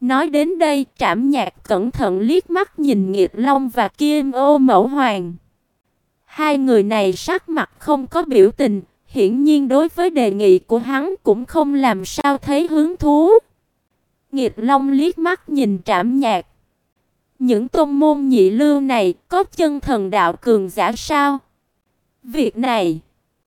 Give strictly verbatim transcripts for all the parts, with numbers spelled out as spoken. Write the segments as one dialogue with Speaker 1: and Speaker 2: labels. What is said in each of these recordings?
Speaker 1: Nói đến đây, Trảm Nhạc cẩn thận liếc mắt nhìn Nghịch Long và Kim Ô Mẫu Hoàng. Hai người này sắc mặt không có biểu tình, hiển nhiên đối với đề nghị của hắn cũng không làm sao thấy hứng thú. Nghịch Long liếc mắt nhìn Trảm Nhạc. Những tôn môn nhị lưu này có chân thần đạo cường giả sao? Việc này,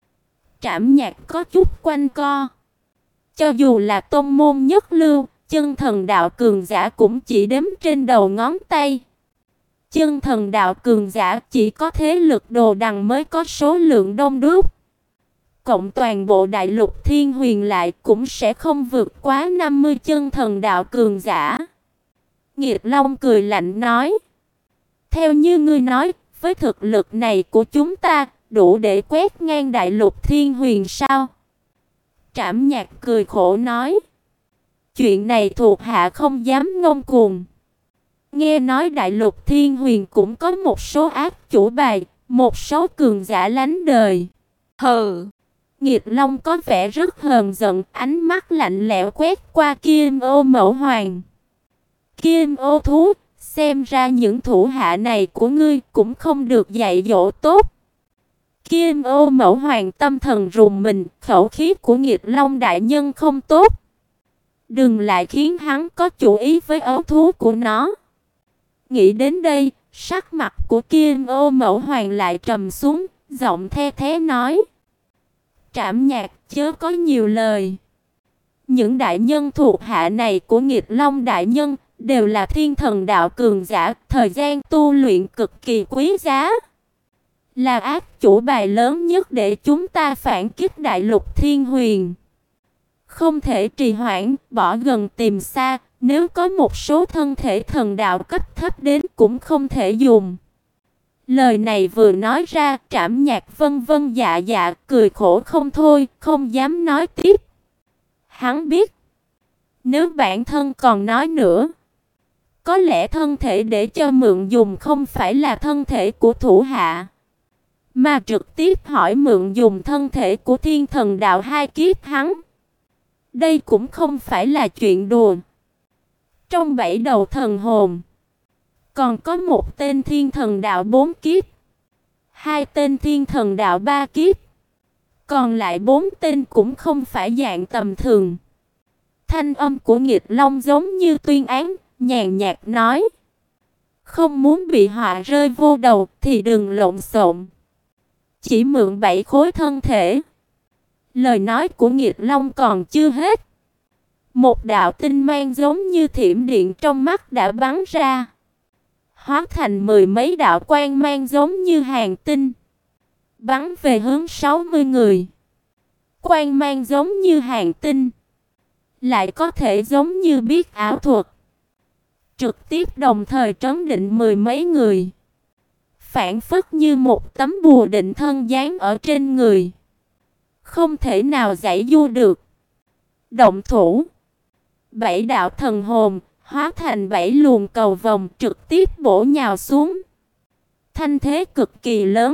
Speaker 1: Trảm Nhạc có chút quanh co. Cho dù là tôn môn nhất lưu, chân thần đạo cường giả cũng chỉ đếm trên đầu ngón tay. Chân thần đạo cường giả chỉ có thế lực đồ đằng mới có số lượng đông đúc. Cộng toàn bộ đại lục Thiên Huyền lại cũng sẽ không vượt quá năm mươi chân thần đạo cường giả. Nghịch Long cười lạnh nói: "Theo như ngươi nói, với thực lực này của chúng ta, đủ để quét ngang đại lục Thiên Huyền sao?" Trảm Nhạc cười khổ nói: "Chuyện này thuộc hạ không dám ngông cuồng. Nghe nói đại lục Thiên Huyền cũng có một số ác chủ bài, một số cường giả lánh đời." Hừ. Nghịch Long có vẻ rất hờn giận, ánh mắt lạnh lẽo quét qua Kim Ô Mẫu Hoàng. "Kim Ô thú, xem ra những thủ hạ này của ngươi cũng không được dạy dỗ tốt." Kim Ô Mẫu Hoàng tâm thần rùng mình, khẩu khí của Nghịch Long đại nhân không tốt. Đừng lại khiến hắn có chủ ý với ấu thú của nó. Nghĩ đến đây, sắc mặt của Kim Ô Mẫu Hoàng lại trầm xuống, giọng the thé nói: "Trảm Nhạc, chớ có nhiều lời. Những đại nhân thuộc hạ này của Nghịch Long đại nhân đều là thiên thần đạo cường giả, thời gian tu luyện cực kỳ quý giá, là ác chủ bài lớn nhất để chúng ta phản kích đại lục Thiên Huyền. Không thể trì hoãn, bỏ gần tìm xa, nếu có một số thân thể thần đạo cấp thấp đến cũng không thể dùng." Lời này vừa nói ra, Trảm Nhạc vân vân dạ dạ, cười khổ không thôi, không dám nói tiếp. Hắn biết, nếu bản thân còn nói nữa, có lẽ thân thể để cho mượn dùng không phải là thân thể của thủ hạ, mà trực tiếp hỏi mượn dùng thân thể của thiên thần đạo hai kiếp hắn. Đây cũng không phải là chuyện đùa. Trong bảy đầu thần hồn, còn có một tên thiên thần đạo bốn kiếp, hai tên thiên thần đạo ba kiếp, còn lại bốn tên cũng không phải dạng tầm thường. Thanh âm của Nghịch Long giống như tuyên án, nhàn nhạt nói: "Không muốn bị họa rơi vô đầu thì đừng lộn xộn. Chỉ mượn bảy khối thân thể." Lời nói của Nghịch Long còn chưa hết, một đạo tinh mang giống như thiểm điện trong mắt đã bắn ra, hóa thành mười mấy đạo quang mang giống như hàng tinh, bắn về hướng sáu mươi người. Quang mang giống như hàng tinh, lại có thể giống như biết ảo thuật, trực tiếp đồng thời trấn định mười mấy người, phản phất như một tấm bùa định thân dán ở trên người, không thể nào giãy giụa được. Động thủ. Bảy đạo thần hồn hóa thành bảy luồng cầu vồng trực tiếp bổ nhào xuống. Thanh thế cực kỳ lớn.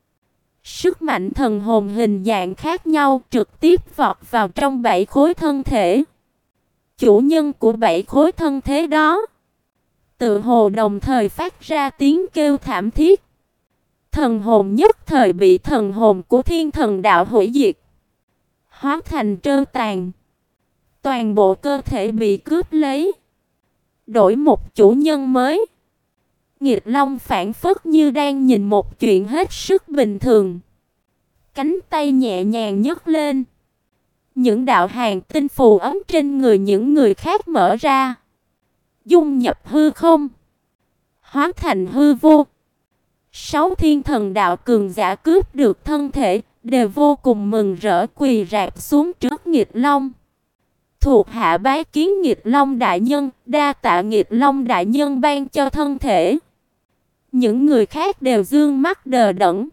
Speaker 1: Sức mạnh thần hồn hình dạng khác nhau trực tiếp vọt vào trong bảy khối thân thể. Chủ nhân của bảy khối thân thế đó tự hồ đồng thời phát ra tiếng kêu thảm thiết. Thần hồn nhất thời bị thần hồn của thiên thần đạo hủy diệt, hóa thành trơ tàn. Toàn bộ cơ thể bị cướp lấy, đổi một chủ nhân mới. Nghịch Long phản phất như đang nhìn một chuyện hết sức bình thường. Cánh tay nhẹ nhàng nhấc lên, những đạo hàng tinh phù ấm trên người những người khác mở ra, dung nhập hư không, hóa thành hư vô. Sáu thiên thần đạo cường giả cướp được thân thể đều vô cùng mừng rỡ, quỳ rạp xuống trước Nghịch Long. Thuộc hạ bái kiến Nghịch Long đại nhân, đa tạ Nghịch Long đại nhân ban cho thân thể. Những người khác đều dương mắt đờ đẫn.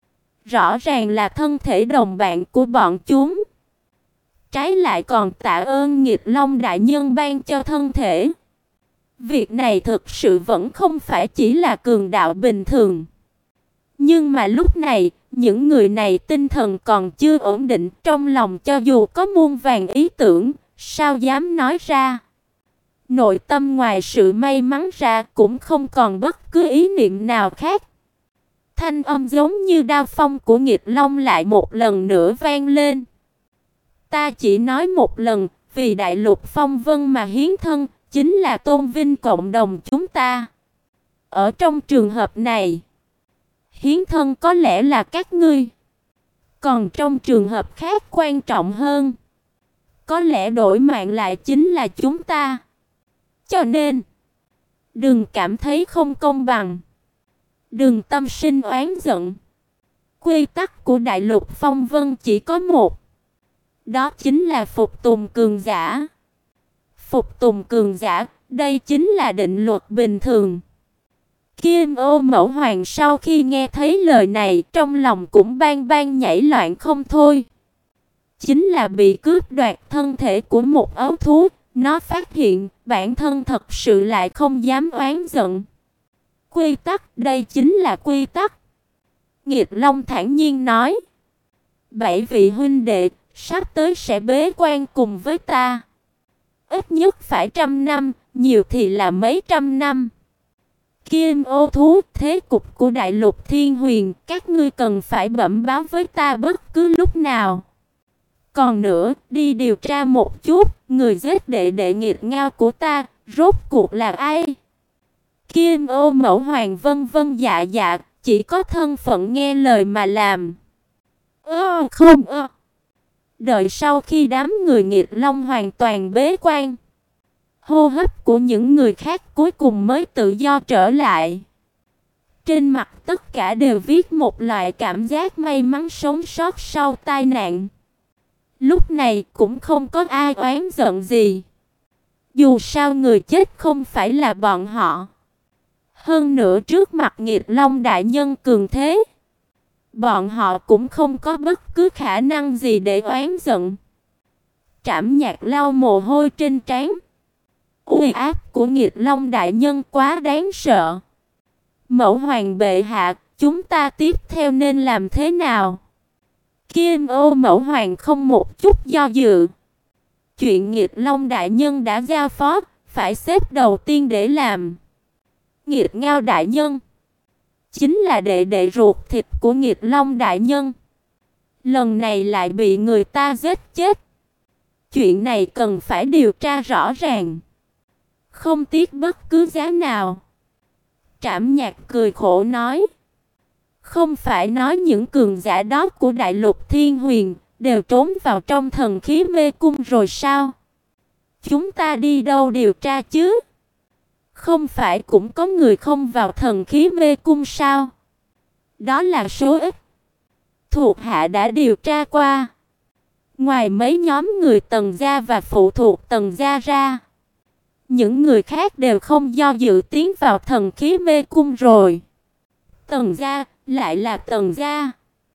Speaker 1: Rõ ràng là thân thể đồng bạn của bọn chúng, trái lại còn tạ ơn Nghịch Long đại nhân ban cho thân thể. Việc này thực sự vẫn không phải chỉ là cường đạo bình thường. Nhưng mà lúc này, những người này tinh thần còn chưa ổn định, trong lòng cho dù có muôn vàn ý tưởng, sao dám nói ra. Nội tâm ngoài sự may mắn ra cũng không còn bất cứ ý niệm nào khác. Thanh âm giống như đao phong của Nghịch Long lại một lần nữa vang lên. Ta chỉ nói một lần, vì đại lục phong vân mà hiến thân, chính là tôn vinh cộng đồng chúng ta. Ở trong trường hợp này, hiến thân có lẽ là các ngươi. Còn trong trường hợp khác quan trọng hơn, có lẽ đổi mạng lại chính là chúng ta. Cho nên, đừng cảm thấy không công bằng. Đừng tâm sinh oán giận. Quy tắc của đại lục phong vân chỉ có một. Đó chính là phục tùng cường giả. Phục tùng cường giả, đây chính là định luật bình thường. Kim Ô Mẫu Hoàng sau khi nghe thấy lời này, trong lòng cũng bang bang nhảy loạn không thôi. Chính là bị cướp đoạt thân thể của một ấu thú, nó phát hiện bản thân thật sự lại không dám oán giận. Quy tắc, đây chính là quy tắc. Nghịch Long thản nhiên nói. Bảy vị huynh đệ sắp tới sẽ bế quan cùng với ta. Ít nhất phải trăm năm, nhiều thì là mấy trăm năm. Kim Ô thú, thế cục của đại lục Thiên Huyền, các ngươi cần phải bẩm báo với ta bất cứ lúc nào. Còn nữa, đi điều tra một chút, người giết đệ đệ Nghịch Ngao của ta, rốt cuộc là ai? Kim Ô Mẫu Hoàng vân vân dạ dạ, chỉ có thân phận nghe lời mà làm. Ơ không ơ. Đợi sau khi đám người Nghịch Long hoàn toàn bế quan, hô hấp của những người khác cuối cùng mới tự do trở lại. Trên mặt tất cả đều viết một loại cảm giác may mắn sống sót sau tai nạn. Lúc này cũng không có ai oán giận gì. Dù sao người chết không phải là bọn họ. Hơn nữa trước mặt Nghịch Long đại nhân cường thế, bọn họ cũng không có bất cứ khả năng gì để oán giận. Trảm Nhạc lau mồ hôi trên trán. Uy áp của Nghịch Long đại nhân quá đáng sợ. Mẫu Hoàng bệ hạ, chúng ta tiếp theo nên làm thế nào? Kim Ô Mẫu Hoàng không một chút do dự. Chuyện Nghịch Long đại nhân đã giao phó, phải xếp đầu tiên để làm. Nghịch Ngao đại nhân chính là đệ đệ ruột thịt của Nghịch Long đại nhân. Lần này lại bị người ta giết chết. Chuyện này cần phải điều tra rõ ràng, không tiếc bất cứ giá nào. Trảm Nhạc cười khổ nói. Không phải nói những cường giả đó của đại lục Thiên Huyền đều trốn vào trong thần khí mê cung rồi sao? Chúng ta đi đâu điều tra chứ? Không phải cũng có người không vào thần khí mê cung sao? Đó là số ít. Thuộc hạ đã điều tra qua. Ngoài mấy nhóm người Tần gia và phụ thuộc Tần gia ra, những người khác đều không do dự tiến vào thần khí mê cung rồi. Tần gia, lại là Tần gia.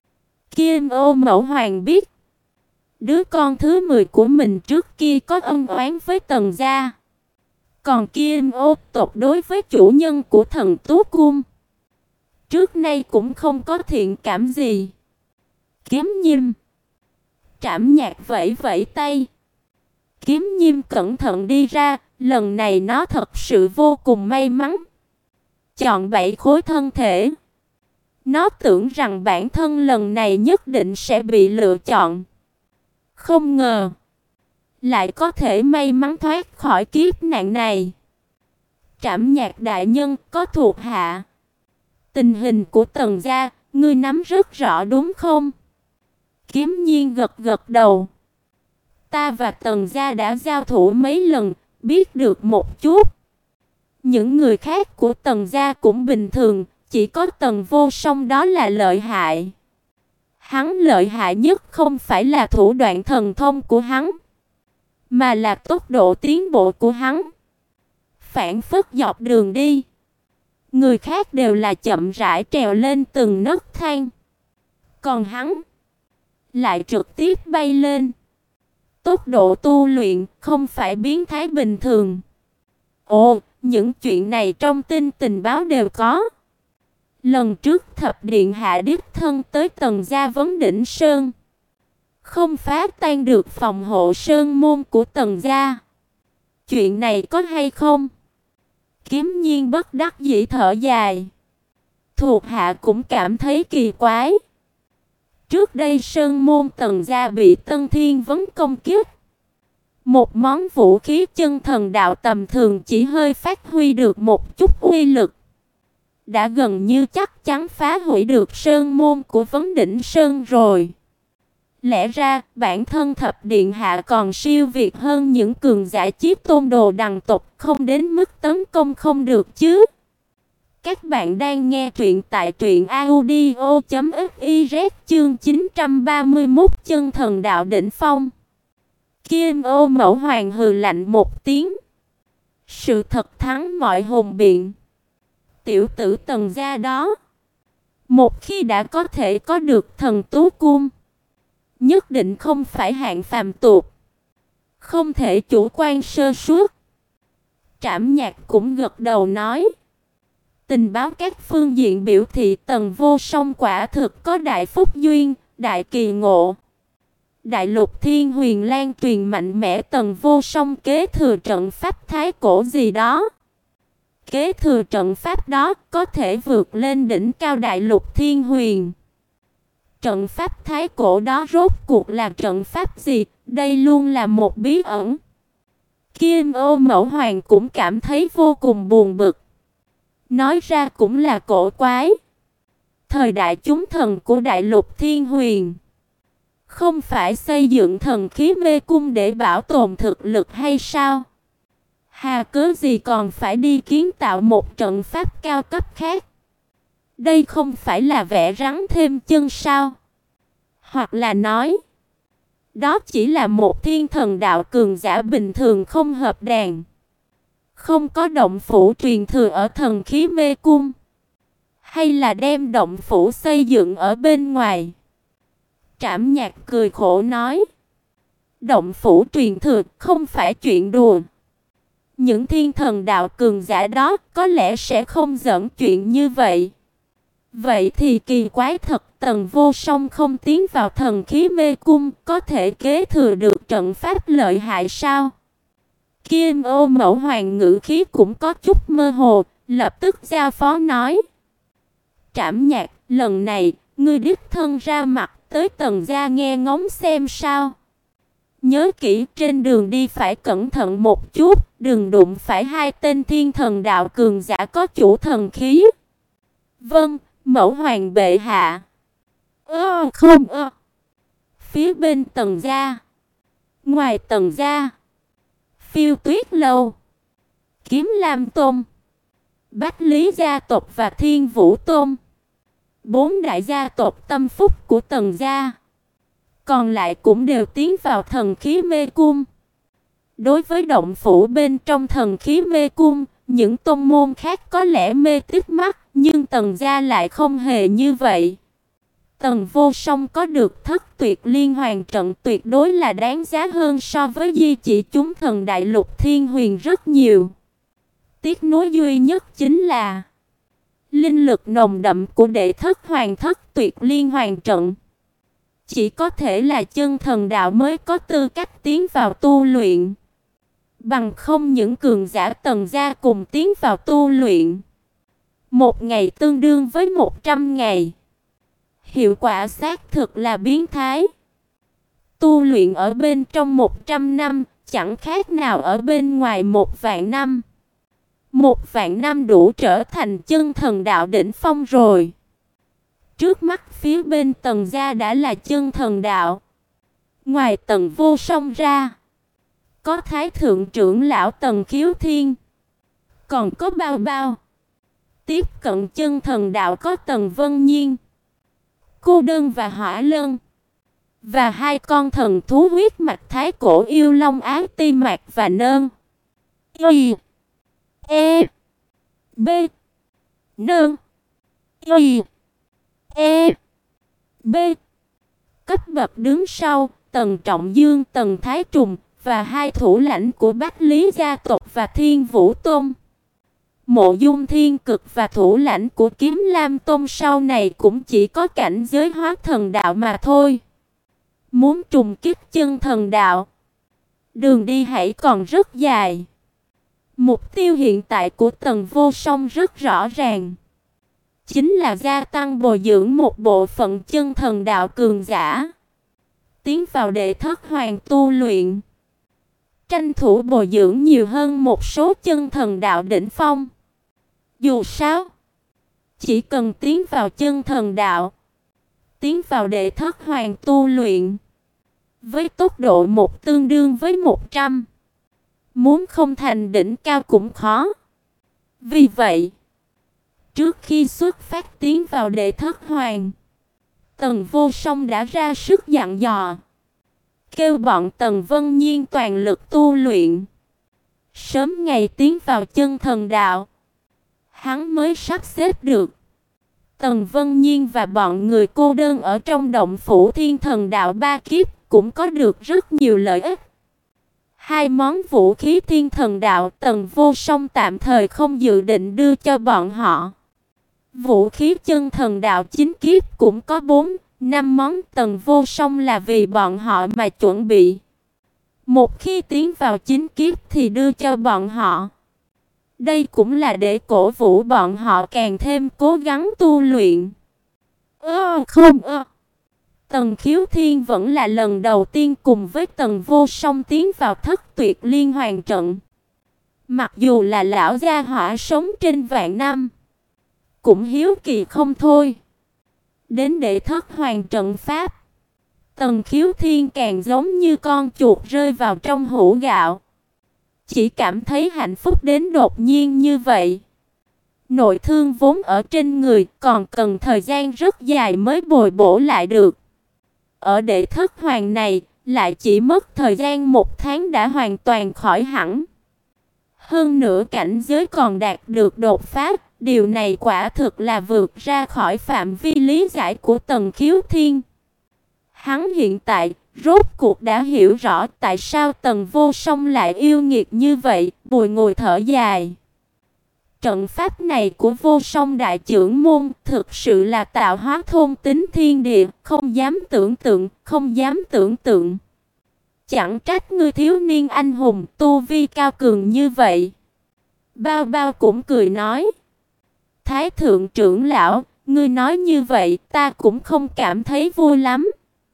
Speaker 1: Kim Ô Mẫu Hoàng biết, đứa con thứ mười của mình trước kia có ân oán với Tần gia. Còn Kim Ô tộc đối với chủ nhân của Thần Tú Cung, trước nay cũng không có thiện cảm gì. Kiếm Nhiêm. Trảm Nhạc vẫy vẫy tay. Kiếm Nhiêm cẩn thận đi ra, lần này nó thật sự vô cùng may mắn. Chọn bảy khối thân thể. Nó tưởng rằng bản thân lần này nhất định sẽ bị lựa chọn. Không ngờ lại có thể may mắn thoát khỏi kiếp nạn này. Trảm Nhạc đại nhân, có thuộc hạ. Tình hình của Tần gia, ngươi nắm rất rõ đúng không? Kiếm Nhiên gật gật đầu. Ta và Tần gia đã giao thủ mấy lần, biết được một chút. Những người khác của Tần gia cũng bình thường, chỉ có Tần Vô Song đó là lợi hại. Hắn lợi hại nhất không phải là thủ đoạn thần thông của hắn, mà là tốc độ tiến bộ của hắn. Phản phất dọc đường đi, người khác đều là chậm rãi trèo lên từng nấc thang, còn hắn lại trực tiếp bay lên. Tốc độ tu luyện không phải biến thái bình thường. Ồ, những chuyện này trong tin tình báo đều có. Lần trước thập điện hạ đích thân tới Tần gia vấn đỉnh sơn, không phá tan được phòng hộ sơn môn của Tần gia. chuyện này có hay không? Kiếm Nhiên bất đắc dĩ thở dài. Thuộc hạ cũng cảm thấy kỳ quái. Trước đây Sơn môn Tần gia bị Tân Thiên Vấn công kích. Một món vũ khí chân thần đạo tầm thường chỉ hơi phát huy được một chút uy lực, đã gần như chắc chắn phá hủy được sơn môn của Vấn Đỉnh Sơn rồi. Lẽ ra bản thân thập điện hạ còn siêu việt hơn những cường giả Chí Tôn Đồ đằng tộc, không đến mức tấn công không được chứ. Các bạn đang nghe truyện tại truyện audio chấm fiz chương chín trăm ba mươi mốt chân thần đạo đỉnh phong. Kim Ô Mẫu Hoàng hừ lạnh một tiếng. Sự thật thắng mọi hùng biện. Tiểu tử Tần gia đó, một khi đã có thể có được thần tú cung, nhất định không phải hạng phàm tục, không thể chủ quan sơ suất. Trảm Nhạc cũng gật đầu nói. Tình báo các phương diện biểu thị Tần Vô Song quả thực có đại phúc duyên, đại kỳ ngộ. Đại lục Thiên Huyền lan truyền mạnh mẽ Tần Vô Song kế thừa trận pháp thái cổ gì đó. Kế thừa trận pháp đó có thể vượt lên đỉnh cao đại lục Thiên Huyền. Trận pháp thái cổ đó rốt cuộc là trận pháp gì? Đây luôn là một bí ẩn. Kim Ô Mẫu Hoàng cũng cảm thấy vô cùng buồn bực. Nói ra cũng là cổ quái. Thời đại chúng thần của đại lục Thiên Huyền không phải xây dựng thần khí mê cung để bảo tồn thực lực hay sao? Hà cớ gì còn phải đi kiến tạo một trận pháp cao cấp khác? Đây không phải là vẽ rắn thêm chân sao? Hoặc là nói, đó chỉ là một thiên thần đạo cường giả bình thường không hợp đàn, không có động phủ truyền thừa ở thần khí mê cung, hay là đem động phủ xây dựng ở bên ngoài? Trảm Nhạc cười khổ nói, động phủ truyền thừa không phải chuyện đùa. Những thiên thần đạo cường giả đó có lẽ sẽ không giỡn chuyện như vậy. Vậy thì kỳ quái thật, Tần Vô Song không tiến vào thần khí mê cung, có thể kế thừa được trận pháp lợi hại sao? Kim Ô Mẫu Hoàng ngữ khí cũng có chút mơ hồ, lập tức giao phó nói. Trảm Nhạc, lần này, ngươi đích thân ra mặt tới Tần gia nghe ngóng xem sao. Nhớ kỹ, trên đường đi phải cẩn thận một chút, đừng đụng phải hai tên thiên thần đạo cường giả có chủ thần khí. Vâng, Mẫu Hoàng bệ hạ. Ơ không ơ. Phía bên Tần gia, ngoài Tần gia, Phiêu Tuyết lâu, Kiếm Lam tôn, Bách Lý gia tộc và Thiên Vũ tôn, bốn đại gia tộc tâm phúc của Tần gia, còn lại cũng đều tiến vào thần khí mê cung. Đối với động phủ bên trong thần khí mê cung, những tôn môn khác có lẽ mê tít mắt, nhưng Tần gia lại không hề như vậy. Tần Vô Song có được thất tuyệt liên hoàn trận tuyệt đối là đáng giá hơn so với di chỉ chúng thần đại lục Thiên Huyền rất nhiều. Tiếc nuối duy nhất chính là linh lực nồng đậm của đệ thất hoàng thất tuyệt liên hoàn trận. Chỉ có thể là chân thần đạo mới có tư cách tiến vào tu luyện. Bằng không những cường giả Tần gia cùng tiến vào tu luyện, một ngày tương đương với một trăm ngày. Hiệu quả xác thực là biến thái. Tu luyện ở bên trong một trăm năm, chẳng khác nào ở bên ngoài một vạn năm. Một vạn năm đủ trở thành chân thần đạo đỉnh phong rồi. Trước mắt phía bên Tần gia đã là chân thần đạo. Ngoài Tần Vô Song ra, có Thái thượng trưởng lão Tần Khiếu Thiên, còn có Bao Bao. Tiếp cận chân thần đạo có Tần Vân Nhiên, Cô Đơn và Hỏa Lân, và hai con thần thú huyết mạch thái cổ yêu long Ái Ti Mạc và Nơn. Y E B Nơn Y E B. Cấp bậc đứng sau, Tần Trọng Dương, Tần Thái Trùng và hai thủ lãnh của Bách Lý gia tộc và Thiên Vũ Tôn. Mộ Dung Thiên Cực và thủ lãnh của Kiếm Lam Tôn sau này cũng chỉ có cảnh giới hóa thần đạo mà thôi. Muốn trùng kích chân thần đạo, đường đi hãy còn rất dài. Mục tiêu hiện tại của Tần Vô Song rất rõ ràng, chính là gia tăng bồi dưỡng một bộ phận chân thần đạo cường giả, tiến vào đệ thất hoàng tu luyện, tranh thủ bồi dưỡng nhiều hơn một số chân thần đạo đỉnh phong. Dù sao, chỉ cần tiến vào chân thần đạo, tiến vào đệ thất hoàng tu luyện, với tốc độ một tương đương với một trăm, muốn không thành đỉnh cao cũng khó. Vì vậy, trước khi xuất phát tiến vào đệ thất hoàng, Tần Vô Song đã ra sức dặn dò, kêu bọn Tần Vân Nhiên toàn lực tu luyện, sớm ngày tiến vào chân thần đạo. Hắn mới sắp xếp được Tần Vân Nhiên và bọn người cô đơn ở trong động phủ thiên thần đạo ba kiếp cũng có được rất nhiều lợi ích. Hai món vũ khí thiên thần đạo Tần Vô Song tạm thời không dự định đưa cho bọn họ. Vũ khí chân thần đạo chính kiếp cũng có bốn, năm món Tần Vô Song là vì bọn họ mà chuẩn bị. Một khi tiến vào chính kiếp thì đưa cho bọn họ. Đây cũng là để cổ vũ bọn họ càng thêm cố gắng tu luyện. Ơ không ơ. Tần Khiếu Thiên vẫn là lần đầu tiên cùng với Tần Vô Song tiến vào thất tuyệt liên hoàn trận. Mặc dù là lão gia hỏa sống trên vạn năm, cũng hiếu kỳ không thôi. Đến đệ thất hoàng trận pháp, Tần Khiếu Thiên càng giống như con chuột rơi vào trong hũ gạo. Chỉ cảm thấy hạnh phúc đến đột nhiên như vậy. Nội thương vốn ở trên người còn cần thời gian rất dài mới bồi bổ lại được. Ở đệ thất hoàng này lại chỉ mất thời gian một tháng đã hoàn toàn khỏi hẳn. Hơn nữa cảnh giới còn đạt được đột phá, điều này quả thực là vượt ra khỏi phạm vi lý giải của Tần Khiếu Thiên. Hắn hiện tại rốt cuộc đã hiểu rõ tại sao Tần Vô Song lại yêu nghiệt như vậy, bùi ngồi thở dài. Trận pháp này của Vô Song đại trưởng môn thực sự là tạo hóa thôn tính thiên địa, không dám tưởng tượng, không dám tưởng tượng. Chẳng trách ngươi thiếu niên anh hùng, tu vi cao cường như vậy. Bao Bao cũng cười nói, Thái thượng trưởng lão, ngươi nói như vậy ta cũng không cảm thấy vui lắm.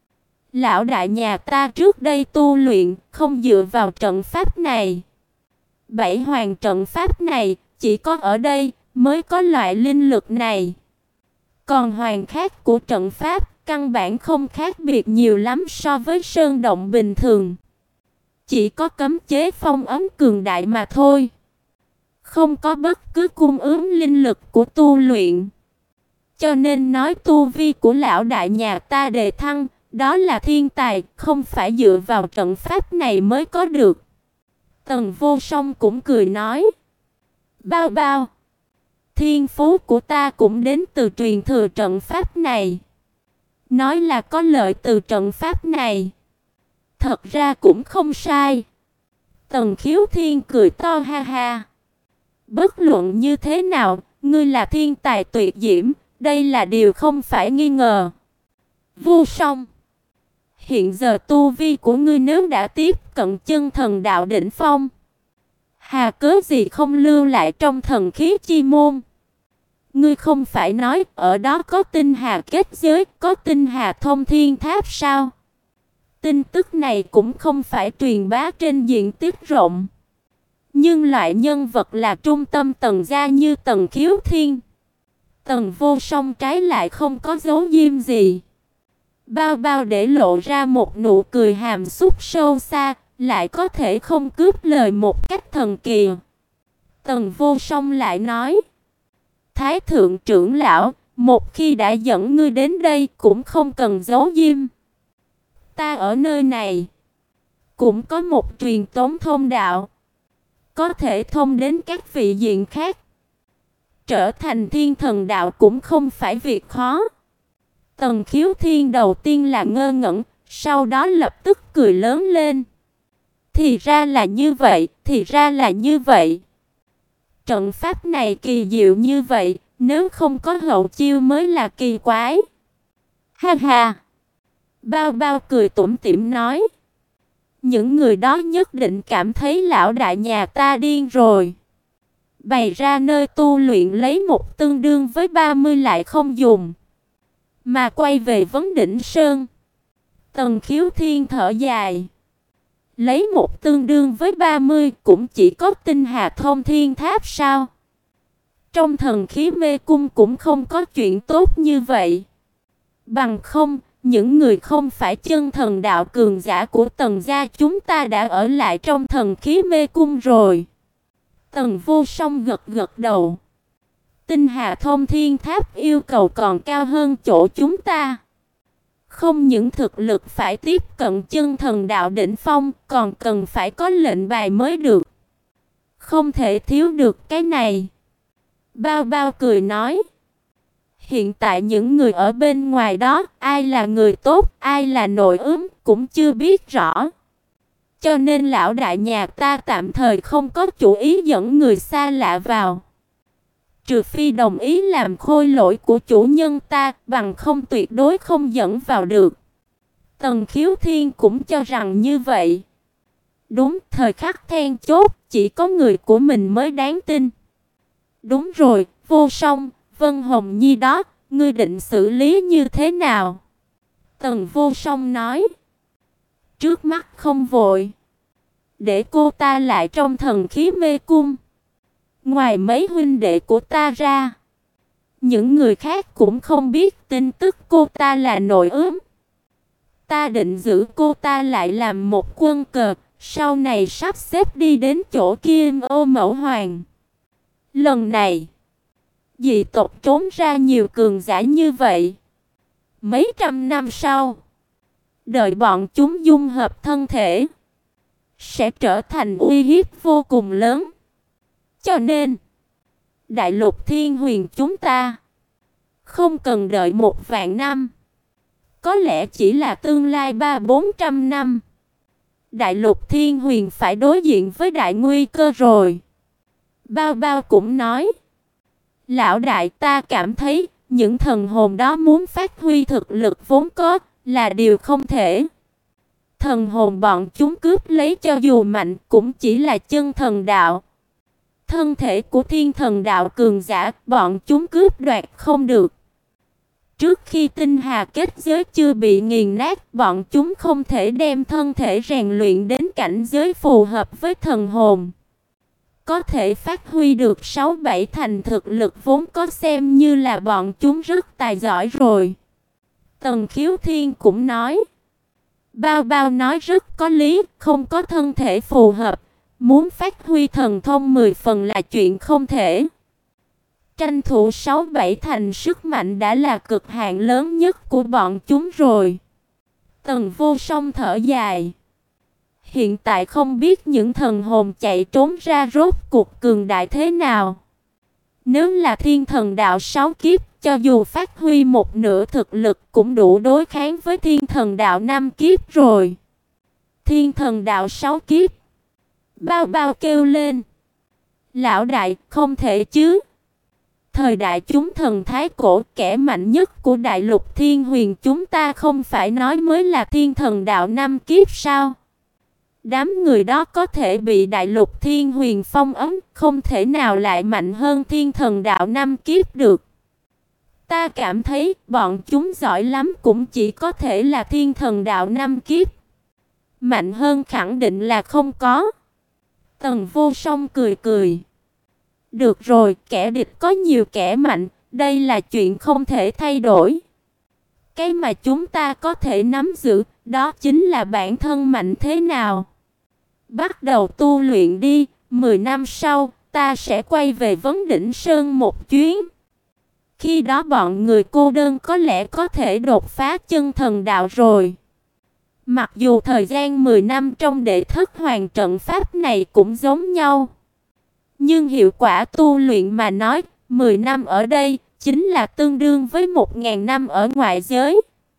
Speaker 1: Lão đại nhà ta trước đây tu luyện không dựa vào trận pháp này. Bảy hoàng trận pháp này chỉ có ở đây mới có loại linh lực này. Còn hoàng khác của trận pháp căn bản không khác biệt nhiều lắm so với sơn động bình thường. Chỉ có cấm chế phong ấn cường đại mà thôi. Không có bất cứ cung ứng linh lực của tu luyện. Cho nên nói tu vi của lão đại nhà ta đề thăng, đó là thiên tài, không phải dựa vào trận pháp này mới có được. Tần Vô Song cũng cười nói, Bao Bao, thiên phú của ta cũng đến từ truyền thừa trận pháp này. Nói là có lợi từ trận pháp này, thật ra cũng không sai. Tần Khiếu Thiên cười to ha ha. Bất luận như thế nào, ngươi là thiên tài tuyệt diễm, đây là điều không phải nghi ngờ. Vô Song, hiện giờ tu vi của ngươi nếu đã tiếp cận chân thần đạo đỉnh phong, hà cớ gì không lưu lại trong thần khí chi môn? Ngươi không phải nói ở đó có tinh hà kết giới, có tinh hà thông thiên tháp sao? Tin tức này cũng không phải truyền bá trên diện tích rộng. Nhưng loại nhân vật là trung tâm Tần gia như Tần Khiếu Thiên, Tần Vô Song trái lại không có giấu diêm gì. Bao Bao để lộ ra một nụ cười hàm xúc sâu xa, lại có thể không cướp lời một cách thần kỳ. Tần Vô Song lại nói, Thái thượng trưởng lão, một khi đã dẫn ngươi đến đây cũng không cần giấu diêm. Ta ở nơi này cũng có một truyền tống thông đạo, có thể thông đến các vị diện khác. Trở thành thiên thần đạo cũng không phải việc khó. Tần Khiếu Thiên đầu tiên là ngơ ngẩn, sau đó lập tức cười lớn lên. Thì ra là như vậy, thì ra là như vậy. Trận pháp này kỳ diệu như vậy, nếu không có hậu chiêu mới là kỳ quái. Ha ha. Bao Bao cười tủm tỉm nói, Những người đó nhất định cảm thấy lão đại nhà ta điên rồi. Bày ra nơi tu luyện lấy một tương đương với ba mươi lại không dùng, mà quay về vấn đỉnh sơn. Tần Khiếu Thiên thở dài. Lấy một tương đương với ba mươi cũng chỉ có Tinh Hà Thông Thiên Tháp sao? Trong thần khí mê cung cũng không có chuyện tốt như vậy. Bằng không, những người không phải chân thần đạo cường giả của Tần gia chúng ta đã ở lại trong thần khí mê cung rồi. Tần Vô Song gật gật đầu. Tinh Hà Thông Thiên Tháp yêu cầu còn cao hơn chỗ chúng ta. Không những thực lực phải tiếp cận chân thần đạo đỉnh phong, còn cần phải có lệnh bài mới được. Không thể thiếu được cái này. Bao Bao cười nói. Hiện tại những người ở bên ngoài đó, ai là người tốt, ai là nội ứng, cũng chưa biết rõ. Cho nên lão đại nhà ta tạm thời không có chủ ý dẫn người xa lạ vào. Trừ phi đồng ý làm khôi lỗi của chủ nhân ta, bằng không tuyệt đối không dẫn vào được. Tần Khiếu Thiên cũng cho rằng như vậy. Đúng, thời khắc then chốt, chỉ có người của mình mới đáng tin. Đúng rồi, Vô Song, Vân Hồng Nhi đó, ngươi định xử lý như thế nào? Tần Vô Song nói. Trước mắt không vội. Để cô ta lại trong thần khí mê cung. Ngoài mấy huynh đệ của ta ra, những người khác cũng không biết tin tức cô ta là nội ứng. Ta định giữ cô ta lại làm một quân cờ, sau này sắp xếp đi đến chỗ Kim Ô Mẫu Hoàng. Lần này, dị tộc trốn ra nhiều cường giả như vậy. Mấy trăm năm sau, đợi bọn chúng dung hợp thân thể, sẽ trở thành uy hiếp vô cùng lớn. Cho nên, Đại Lục Thiên Huyền chúng ta không cần đợi một vạn năm, có lẽ chỉ là tương lai ba bốn trăm năm, Đại Lục Thiên Huyền phải đối diện với đại nguy cơ rồi. Bao Bao cũng nói. Lão đại, ta cảm thấy những thần hồn đó muốn phát huy thực lực vốn có là điều không thể. Thần hồn bọn chúng cướp lấy cho dù mạnh cũng chỉ là chân thần đạo. Thân thể của thiên thần đạo cường giả bọn chúng cướp đoạt không được. Trước khi tinh hà kết giới chưa bị nghiền nát, bọn chúng không thể đem thân thể rèn luyện đến cảnh giới phù hợp với thần hồn. Có thể phát huy được sáu bảy thành thực lực vốn có xem như là bọn chúng rất tài giỏi rồi. Tần Khiếu Thiên cũng nói. Bao Bao nói rất có lý, không có thân thể phù hợp, muốn phát huy thần thông mười phần là chuyện không thể. Tranh thủ sáu bảy thành sức mạnh đã là cực hạn lớn nhất của bọn chúng rồi. Tần Vô Song thở dài. Hiện tại không biết những thần hồn chạy trốn ra rốt cuộc cường đại thế nào. Nếu là thiên thần đạo sáu kiếp, cho dù phát huy một nửa thực lực cũng đủ đối kháng với thiên thần đạo năm kiếp rồi. Thiên thần đạo sáu kiếp. Bao Bao kêu lên. Lão đại, không thể chứ. Thời đại chúng thần thái cổ, kẻ mạnh nhất của Đại Lục Thiên Huyền chúng ta không phải nói mới là thiên thần đạo năm kiếp sao? Đám người đó có thể bị Đại Lục Thiên Huyền phong ấn, không thể nào lại mạnh hơn thiên thần đạo năm kiếp được. Ta cảm thấy bọn chúng giỏi lắm cũng chỉ có thể là thiên thần đạo năm kiếp. Mạnh hơn khẳng định là không có. Tần Vô Song cười cười. Được rồi, kẻ địch có nhiều kẻ mạnh, đây là chuyện không thể thay đổi. Cái mà chúng ta có thể nắm giữ, đó chính là bản thân mạnh thế nào. Bắt đầu tu luyện đi, mười năm sau, ta sẽ quay về Vấn Đỉnh Sơn một chuyến. Khi đó bọn người cô đơn có lẽ có thể đột phá chân thần đạo rồi. Mặc dù thời gian mười năm trong đệ thất hoàng trận pháp này cũng giống nhau, nhưng hiệu quả tu luyện mà nói, mười năm ở đây chính là tương đương với một nghìn năm ở ngoại giới.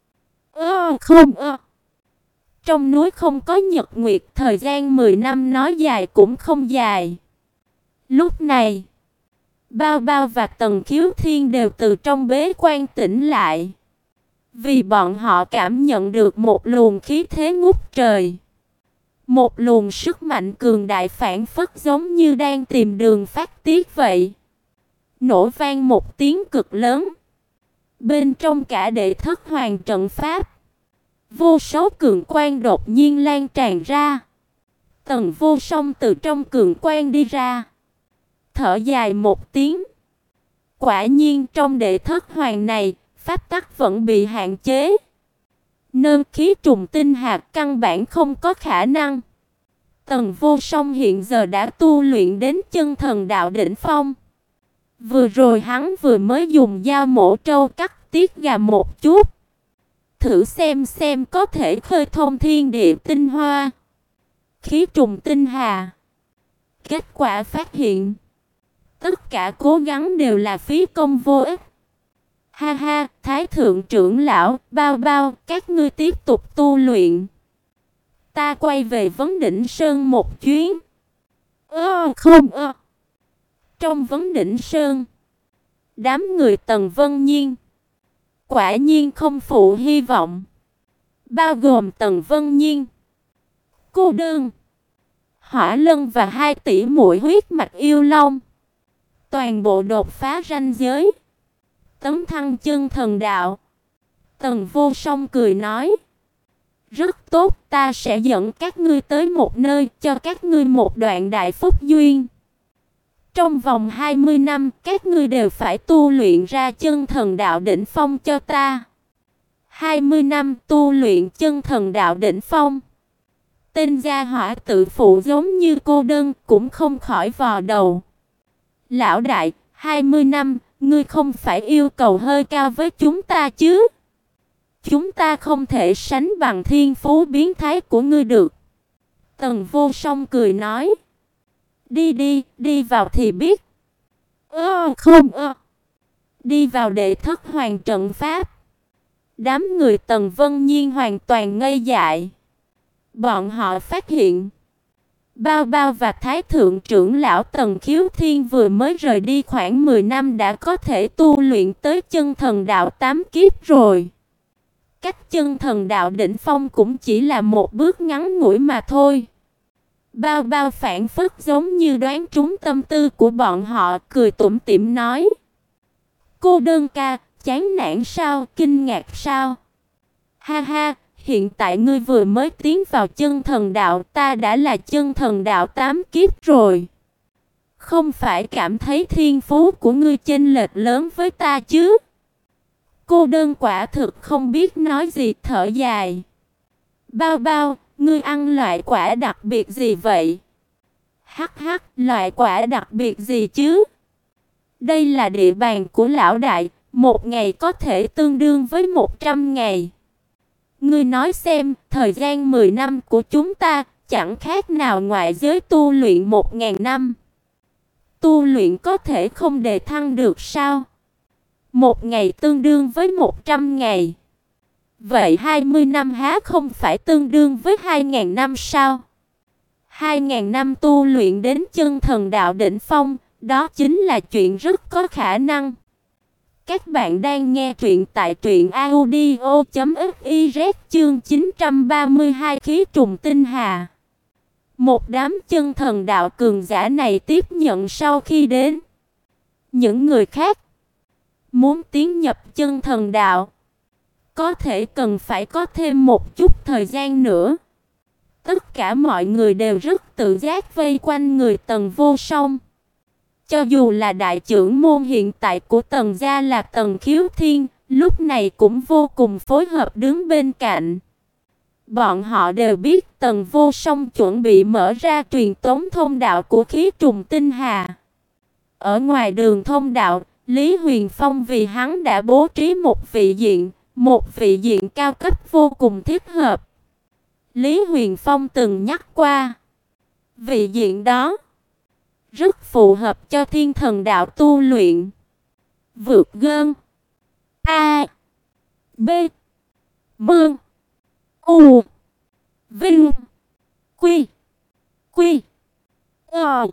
Speaker 1: Ơ không ơ. Trong núi không có nhật nguyệt, thời gian mười năm nói dài cũng không dài. Lúc này, Bao Bao và Tần Khiếu Thiên đều từ trong bế quan tỉnh lại. Vì bọn họ cảm nhận được một luồng khí thế ngút trời. Một luồng sức mạnh cường đại phảng phất giống như đang tìm đường phát tiết vậy. Nổ vang một tiếng cực lớn. Bên trong cả đệ thất hoàng trận pháp, vô số cường quang đột nhiên lan tràn ra. Tần Vô Song từ trong cường quang đi ra, thở dài một tiếng. Quả nhiên trong đệ thất hoàng này, pháp tắc vẫn bị hạn chế, nên khí trùng tinh hạt căn bản không có khả năng. Tần Vô Song hiện giờ đã tu luyện đến chân thần đạo đỉnh phong. Vừa rồi hắn vừa mới dùng dao mổ trâu cắt tiết gà một chút, thử xem xem có thể khơi thông thiên địa tinh hoa, khí trùng tinh hà. Kết quả phát hiện, tất cả cố gắng đều là phí công vô ích. Ha ha, Thái thượng trưởng lão, Bao Bao, các ngươi tiếp tục tu luyện. Ta quay về Vấn Đỉnh Sơn một chuyến. Ơ không ơ. Trong Vấn Đỉnh Sơn, đám người Tần Vân Nhiên quả nhiên không phụ hy vọng, bao gồm Tần Vân Nhiên, Cô Đơn, Hỏa Lân và hai tỷ muội huyết mạch yêu long, toàn bộ đột phá ranh giới, tấn thăng chân thần đạo. Tần Vô Song cười nói: rất tốt, ta sẽ dẫn các ngươi tới một nơi, cho các ngươi một đoạn đại phúc duyên. Trong vòng hai mươi năm, các ngươi đều phải tu luyện ra chân thần đạo đỉnh phong cho ta. hai mươi năm tu luyện chân thần đạo đỉnh phong. Tên gia hỏa tự phụ giống như Cô Đơn cũng không khỏi vò đầu. Lão đại, hai mươi năm, ngươi không phải yêu cầu hơi cao với chúng ta chứ? Chúng ta không thể sánh bằng thiên phú biến thái của ngươi được. Tần Vô Song cười nói: đi đi, đi vào thì biết. Ơ không ơ. Đi vào đệ thất hoàng trận pháp. Đám người Tần Vân Nhiên hoàn toàn ngây dại. Bọn họ phát hiện, Bao Bao và Thái thượng trưởng lão Tần Khiếu Thiên vừa mới rời đi khoảng mười năm đã có thể tu luyện tới chân thần đạo tám kiếp rồi. Cách chân thần đạo đỉnh phong cũng chỉ là một bước ngắn ngủi mà thôi. Bao Bao phản phất giống như đoán trúng tâm tư của bọn họ, cười tủm tỉm nói: Cô Đơn ca, chán nản sao, kinh ngạc sao? Ha ha, hiện tại ngươi vừa mới tiến vào chân thần đạo, ta đã là chân thần đạo tám kiếp rồi. Không phải cảm thấy thiên phú của ngươi chênh lệch lớn với ta chứ? Cô Đơn quả thực không biết nói gì, thở dài. Bao Bao, ngươi ăn loại quả đặc biệt gì vậy? Hắc hắc, loại quả đặc biệt gì chứ? Đây là địa bàn của lão đại, một ngày có thể tương đương với một trăm ngày. Ngươi nói xem, thời gian mười năm của chúng ta chẳng khác nào ngoại giới tu luyện một ngàn năm. Tu luyện có thể không đề thăng được sao? Một ngày tương đương với một trăm ngày. Vậy hai mươi năm há không phải tương đương với hai ngàn năm sao? hai ngàn năm tu luyện đến chân thần đạo đỉnh phong, đó chính là chuyện rất có khả năng. Các bạn đang nghe truyện tại truyện audio chấm fiz chương chín trăm ba mươi hai khí trùng tinh hà. Một đám chân thần đạo cường giả này tiếp nhận sau khi đến. Những người khác muốn tiến nhập chân thần đạo, có thể cần phải có thêm một chút thời gian nữa. Tất cả mọi người đều rất tự giác vây quanh người Tần Vô Song. Cho dù là đại trưởng môn hiện tại của Tần gia là Tần Khiếu Thiên, lúc này cũng vô cùng phối hợp đứng bên cạnh. Bọn họ đều biết Tần Vô Song chuẩn bị mở ra truyền tống thông đạo của khí trùng tinh hà. Ở ngoài đường thông đạo, Lý Huyền Phong vì hắn đã bố trí một vị diện, một vị diện cao cấp vô cùng thích hợp. Lý Huyền Phong từng nhắc qua, vị diện đó rất phù hợp cho thiên thần đạo tu luyện. Vượt gơn A B Mương U Vinh Quy Quy Ờ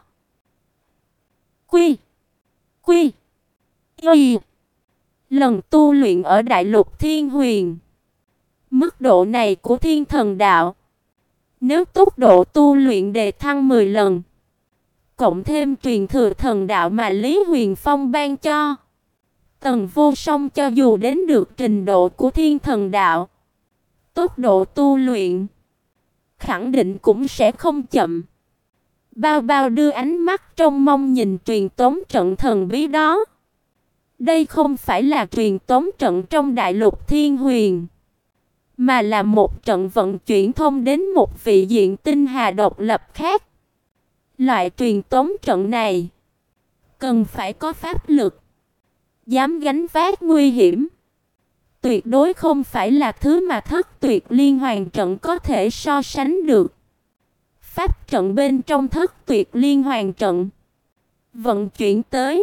Speaker 1: Quy Quy Y. Lần tu luyện ở Đại Lục Thiên Huyền. Mức độ này của thiên thần đạo Nếu tốc độ tu luyện đề thăng mười lần, cộng thêm truyền thừa thần đạo mà Lý Huyền Phong ban cho, Tần Vô Song cho dù đến được trình độ của thiên thần đạo, tốc độ tu luyện khẳng định cũng sẽ không chậm. Bao Bao đưa ánh mắt trông mong nhìn truyền tống trận thần bí đó. Đây không phải là truyền tống trận trong đại lục Thiên Huyền, mà là một trận vận chuyển thông đến một vị diện tinh hà độc lập khác. Loại truyền tống trận này cần phải có pháp lực, dám gánh vác nguy hiểm. Tuyệt đối không phải là thứ mà Thất Tuyệt Liên Hoàn trận có thể so sánh được. Pháp trận bên trong Thất Tuyệt Liên Hoàn trận vận chuyển tới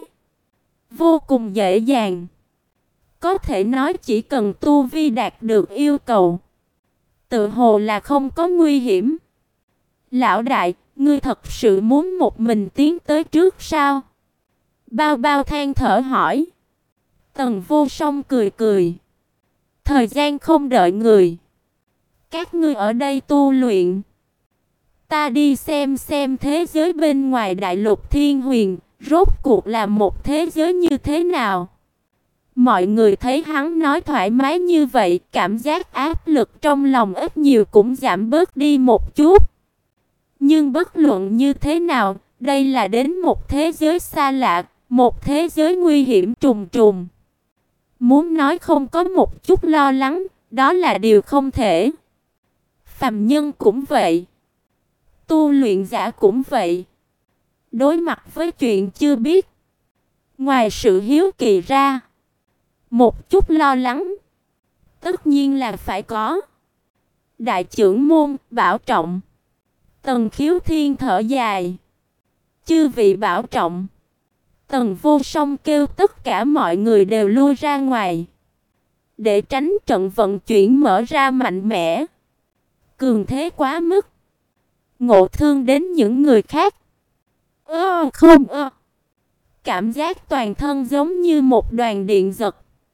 Speaker 1: vô cùng dễ dàng. Có thể nói chỉ cần tu vi đạt được yêu cầu, tự hồ là không có nguy hiểm. Lão đại, ngươi thật sự muốn một mình tiến tới trước sao? Bao Bao than thở hỏi. Tần Vô Song cười cười. Thời gian không đợi người. Các ngươi ở đây tu luyện, ta đi xem xem thế giới bên ngoài đại lục Thiên Huyền rốt cuộc là một thế giới như thế nào. Mọi người thấy hắn nói thoải mái như vậy, cảm giác áp lực trong lòng ít nhiều cũng giảm bớt đi một chút. Nhưng bất luận như thế nào, đây là đến một thế giới xa lạ, một thế giới nguy hiểm trùng trùng. Muốn nói không có một chút lo lắng, đó là điều không thể. Phàm nhân cũng vậy, tu luyện giả cũng vậy. Đối mặt với chuyện chưa biết, ngoài sự hiếu kỳ ra, một chút lo lắng tất nhiên là phải có. Đại trưởng môn, bảo trọng. Tần Khiếu Thiên thở dài. Chư vị bảo trọng. Tần Vô Song kêu tất cả mọi người đều lui ra ngoài, để tránh trận vận chuyển mở ra mạnh mẽ, cường thế quá mức, ngộ thương đến những người khác. Ơ không ơ. Cảm giác toàn thân giống như một đoàn điện giật,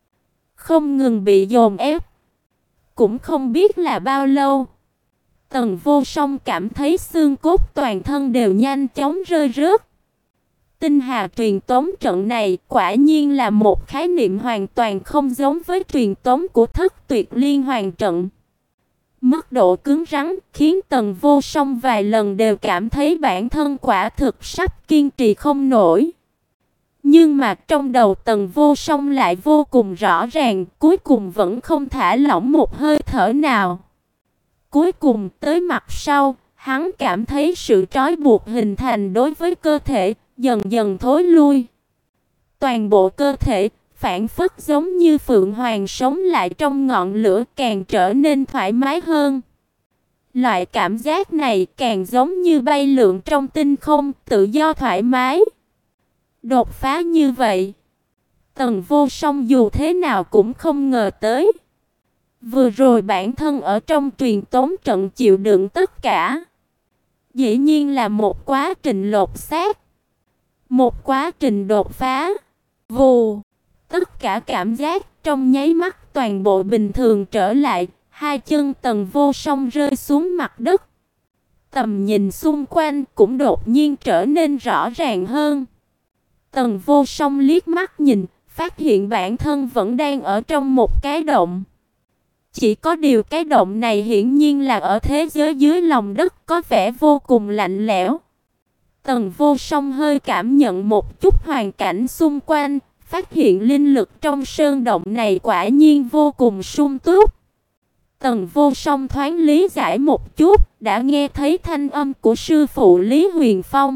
Speaker 1: không ngừng bị dồn ép. Cũng không biết là bao lâu, Tần Vô Song cảm thấy xương cốt toàn thân đều nhanh chóng rơi rớt. Tinh hà truyền tống trận này quả nhiên là một khái niệm hoàn toàn không giống với truyền tống của Thất Tuyệt Liên Hoàn trận. Mức độ cứng rắn khiến Tần Vô Song vài lần đều cảm thấy bản thân quả thực sắp kiên trì không nổi. Nhưng mà trong đầu Tần Vô Song lại vô cùng rõ ràng, cuối cùng vẫn không thả lỏng một hơi thở nào. Cuối cùng tới mặt sau, hắn cảm thấy sự trói buộc hình thành đối với cơ thể dần dần thối lui. Toàn bộ cơ thể phảng phất giống như phượng hoàng sống lại trong ngọn lửa, càng trở nên thoải mái hơn. Loại cảm giác này càng giống như bay lượn trong tinh không, tự do thoải mái. Đột phá như vậy, Tần Vô Song dù thế nào cũng không ngờ tới. Vừa rồi bản thân ở trong truyền tống trận chịu đựng tất cả, dĩ nhiên là một quá trình lột xác, một quá trình đột phá. Vù, tất cả cảm giác trong nháy mắt toàn bộ bình thường trở lại, hai chân Tần Vô Song rơi xuống mặt đất. Tầm nhìn xung quanh cũng đột nhiên trở nên rõ ràng hơn. Tần Vô Song liếc mắt nhìn, phát hiện bản thân vẫn đang ở trong một cái động. Chỉ có điều cái động này hiển nhiên là ở thế giới dưới lòng đất, có vẻ vô cùng lạnh lẽo. Tần Vô Song hơi cảm nhận một chút hoàn cảnh xung quanh, phát hiện linh lực trong sơn động này quả nhiên vô cùng sung túc. Tần Vô Song thoáng lý giải một chút, đã nghe thấy thanh âm của sư phụ Lý Huyền Phong.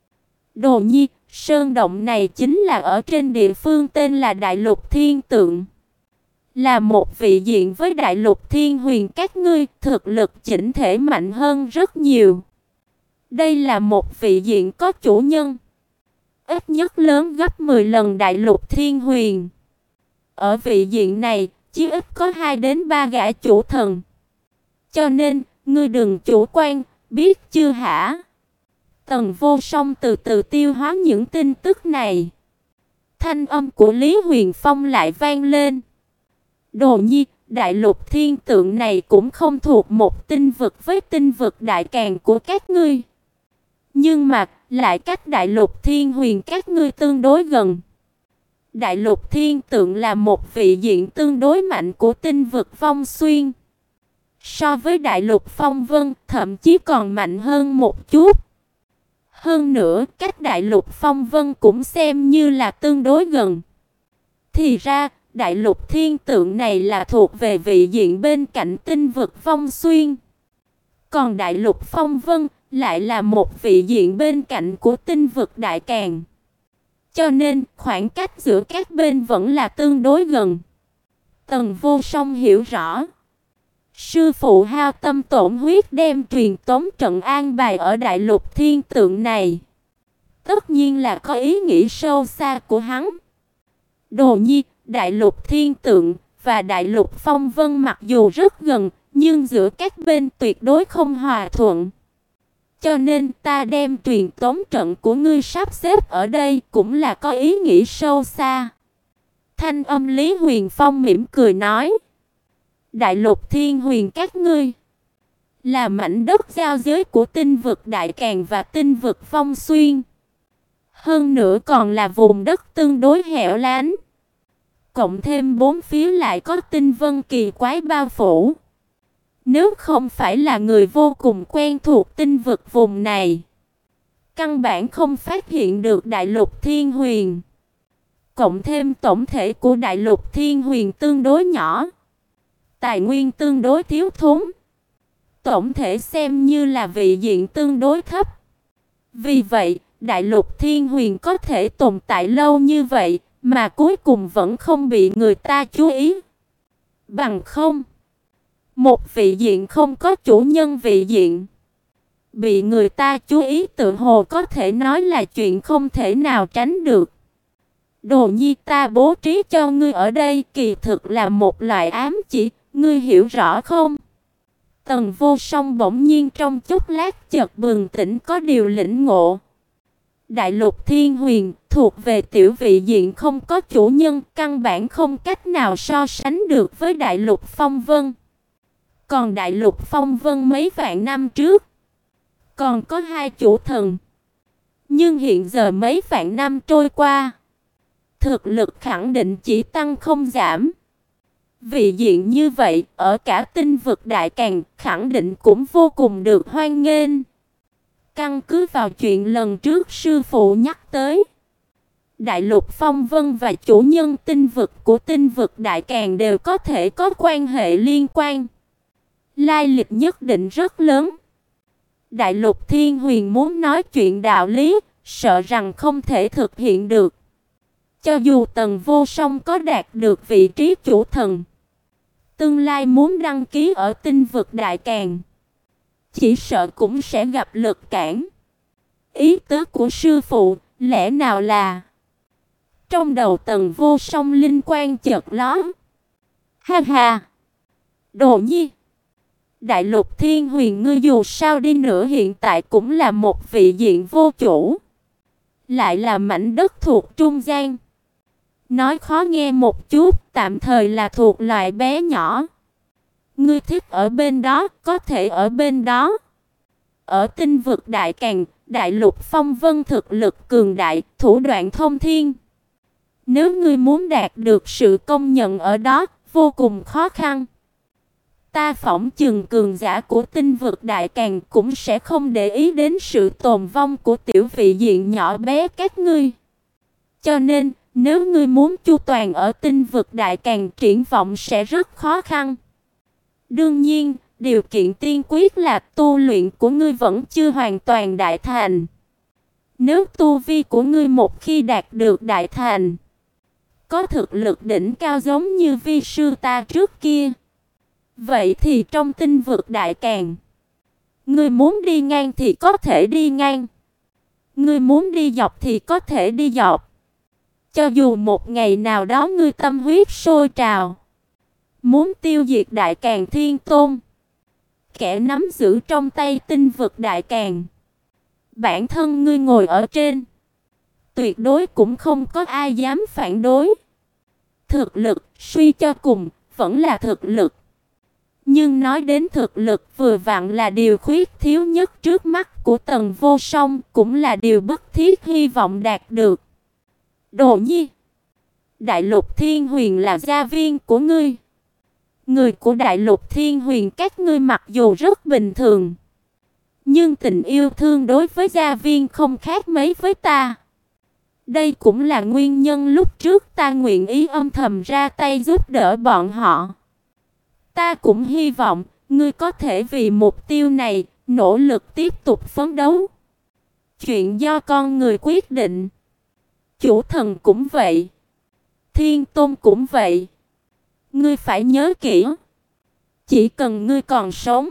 Speaker 1: Đồ nhi, sơn động này chính là ở trên địa phương tên là Đại Lục Thiên Tượng. Là một vị diện với Đại Lục Thiên Huyền các ngươi, thực lực chỉnh thể mạnh hơn rất nhiều. Đây là một vị diện có chủ nhân, ít nhất lớn gấp mười lần Đại Lục Thiên Huyền. Ở vị diện này, chí ít có hai đến ba gã chủ thần. Cho nên, ngươi đừng chủ quan, biết chưa hả? Tần Vô Song từ từ tiêu hóa những tin tức này. Thanh âm của Lý Huyền Phong lại vang lên. Đồ nhi, đại lục thiên tượng này cũng không thuộc một tinh vực với tinh vực đại càn của các ngươi. Nhưng mà, lại cách đại lục thiên huyền các ngươi tương đối gần. Đại lục thiên tượng là một vị diện tương đối mạnh của tinh vực Vong Xuyên. So với đại lục Phong Vân, thậm chí còn mạnh hơn một chút. Hơn nữa, cách đại lục Phong Vân cũng xem như là tương đối gần. Thì ra, đại lục thiên tượng này là thuộc về vị diện bên cạnh tinh vực Vong Xuyên. Còn đại lục Phong Vân lại là một vị diện bên cạnh của tinh vực Đại Càn. Cho nên, khoảng cách giữa các bên vẫn là tương đối gần. Tần Vô Song hiểu rõ. Sư phụ hao tâm tổn huyết đem truyền tống trận an bài ở đại lục thiên tượng này. Tất nhiên là có ý nghĩ sâu xa của hắn. Đồ Nhi, đại lục thiên tượng và đại lục Phong Vân mặc dù rất gần, nhưng giữa các bên tuyệt đối không hòa thuận. Cho nên ta đem truyền tống trận của ngươi sắp xếp ở đây cũng là có ý nghĩ sâu xa. Thanh âm Lý Huyền Phong mỉm cười nói. Đại lục thiên huyền các ngươi là mảnh đất giao giới của tinh vực Đại Càn và tinh vực Phong Xuyên. Hơn nữa còn là vùng đất tương đối hẻo lánh. Cộng thêm bốn phía lại có tinh vân kỳ quái bao phủ. Nếu không phải là người vô cùng quen thuộc tinh vực vùng này, căn bản không phát hiện được đại lục thiên huyền. Cộng thêm tổng thể của đại lục thiên huyền tương đối nhỏ, tài nguyên tương đối thiếu thốn, tổng thể xem như là vị diện tương đối thấp. Vì vậy, đại lục thiên huyền có thể tồn tại lâu như vậy, mà cuối cùng vẫn không bị người ta chú ý. Bằng không, một vị diện không có chủ nhân vị diện, bị người ta chú ý tự hồ có thể nói là chuyện không thể nào tránh được. Đồ Nhi, ta bố trí cho ngươi ở đây kỳ thực là một loại ám chỉ, ngươi hiểu rõ không? Tần Vô Song bỗng nhiên trong chốc lát chợt bừng tỉnh có điều lĩnh ngộ. Đại lục thiên huyền thuộc về tiểu vị diện không có chủ nhân, căn bản không cách nào so sánh được với đại lục Phong Vân. Còn đại lục Phong Vân mấy vạn năm trước còn có hai chủ thần. Nhưng hiện giờ mấy vạn năm trôi qua, thực lực khẳng định chỉ tăng không giảm. Vị diện như vậy, ở cả tinh vực Đại Càn khẳng định cũng vô cùng được hoan nghênh. Căn cứ vào chuyện lần trước sư phụ nhắc tới, đại lục Phong Vân và chủ nhân tinh vực của tinh vực Đại Càn đều có thể có quan hệ liên quan. Lai lịch nhất định rất lớn. Đại lục thiên huyền muốn nói chuyện đạo lý, sợ rằng không thể thực hiện được. Cho dù Tần Vô Song có đạt được vị trí chủ thần, tương lai muốn đăng ký ở tinh vực Đại Càn, chỉ sợ cũng sẽ gặp lực cản. Ý tứ của sư phụ lẽ nào là... Trong đầu Tần Vô Song linh quang chợt lóe. Ha ha! Đồ Nhi, đại lục thiên huyền ngươi dù sao đi nữa hiện tại cũng là một vị diện vô chủ, lại là mảnh đất thuộc trung gian. Nói khó nghe một chút, tạm thời là thuộc loại bé nhỏ. Ngươi thích ở bên đó, có thể ở bên đó. Ở tinh vực Đại Càn, đại lục Phong Vân thực lực cường đại, thủ đoạn thông thiên. Nếu ngươi muốn đạt được sự công nhận ở đó, vô cùng khó khăn. Ta phỏng chừng cường giả của tinh vực Đại Càn cũng sẽ không để ý đến sự tồn vong của tiểu vị diện nhỏ bé các ngươi. Cho nên, nếu ngươi muốn chu toàn ở tinh vực Đại Càn, triển vọng sẽ rất khó khăn. Đương nhiên, điều kiện tiên quyết là tu luyện của ngươi vẫn chưa hoàn toàn đại thành. Nếu tu vi của ngươi một khi đạt được đại thành, có thực lực đỉnh cao giống như vi sư ta trước kia, vậy thì trong tinh vực Đại Càn, ngươi muốn đi ngang thì có thể đi ngang, ngươi muốn đi dọc thì có thể đi dọc. Cho dù một ngày nào đó ngươi tâm huyết sôi trào, muốn tiêu diệt Đại Càn Thiên Tôn, kẻ nắm giữ trong tay tinh vực Đại Càn, bản thân ngươi ngồi ở trên, tuyệt đối cũng không có ai dám phản đối. Thực lực suy cho cùng vẫn là thực lực. Nhưng nói đến thực lực vừa vặn là điều khuyết thiếu nhất trước mắt của Tần Vô Song, cũng là điều bức thiết hy vọng đạt được. Đồ Nhi, Đại Lục Thiên Huyền là gia viên của ngươi. Người của Đại Lục Thiên Huyền các ngươi mặc dù rất bình thường, nhưng tình yêu thương đối với gia viên không khác mấy với ta. Đây cũng là nguyên nhân lúc trước ta nguyện ý âm thầm ra tay giúp đỡ bọn họ. Ta cũng hy vọng ngươi có thể vì mục tiêu này nỗ lực tiếp tục phấn đấu. Chuyện do con người quyết định. Chủ thần cũng vậy, Thiên Tôn cũng vậy. Ngươi phải nhớ kỹ, chỉ cần ngươi còn sống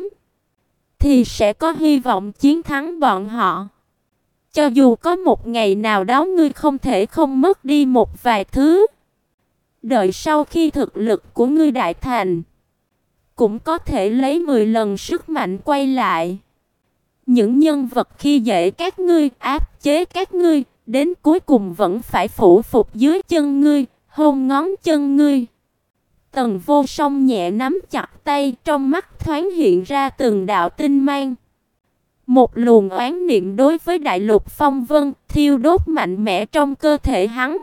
Speaker 1: thì sẽ có hy vọng chiến thắng bọn họ. Cho dù có một ngày nào đó ngươi không thể không mất đi một vài thứ, đợi sau khi thực lực của ngươi đại thành, cũng có thể lấy mười lần sức mạnh quay lại. Những nhân vật khi dễ các ngươi, áp chế các ngươi, đến cuối cùng vẫn phải phủ phục dưới chân ngươi, hôn ngón chân ngươi. Tần Vô Song nhẹ nắm chặt tay, trong mắt thoáng hiện ra từng đạo tinh mang. Một luồng oán niệm đối với Đại Lục Phong Vân thiêu đốt mạnh mẽ trong cơ thể hắn.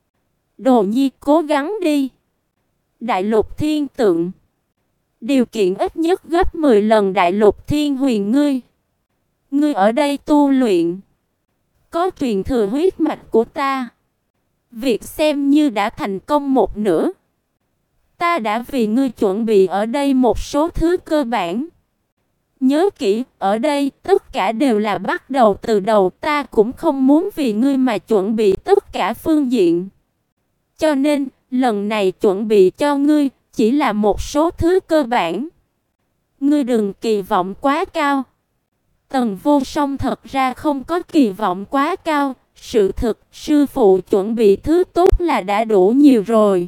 Speaker 1: Đồ Nhi, cố gắng đi. Đại Lục Thiên Tượng, điều kiện ít nhất gấp mười lần Đại Lục Thiên Huyền ngươi. Ngươi ở đây tu luyện, có truyền thừa huyết mạch của ta, việc xem như đã thành công một nửa. Ta đã vì ngươi chuẩn bị ở đây một số thứ cơ bản. Nhớ kỹ, ở đây tất cả đều là bắt đầu từ đầu. Ta cũng không muốn vì ngươi mà chuẩn bị tất cả phương diện. Cho nên, lần này chuẩn bị cho ngươi chỉ là một số thứ cơ bản. Ngươi đừng kỳ vọng quá cao. Tần Vô Song thật ra không có kỳ vọng quá cao. Sự thực, sư phụ chuẩn bị thứ tốt là đã đủ nhiều rồi.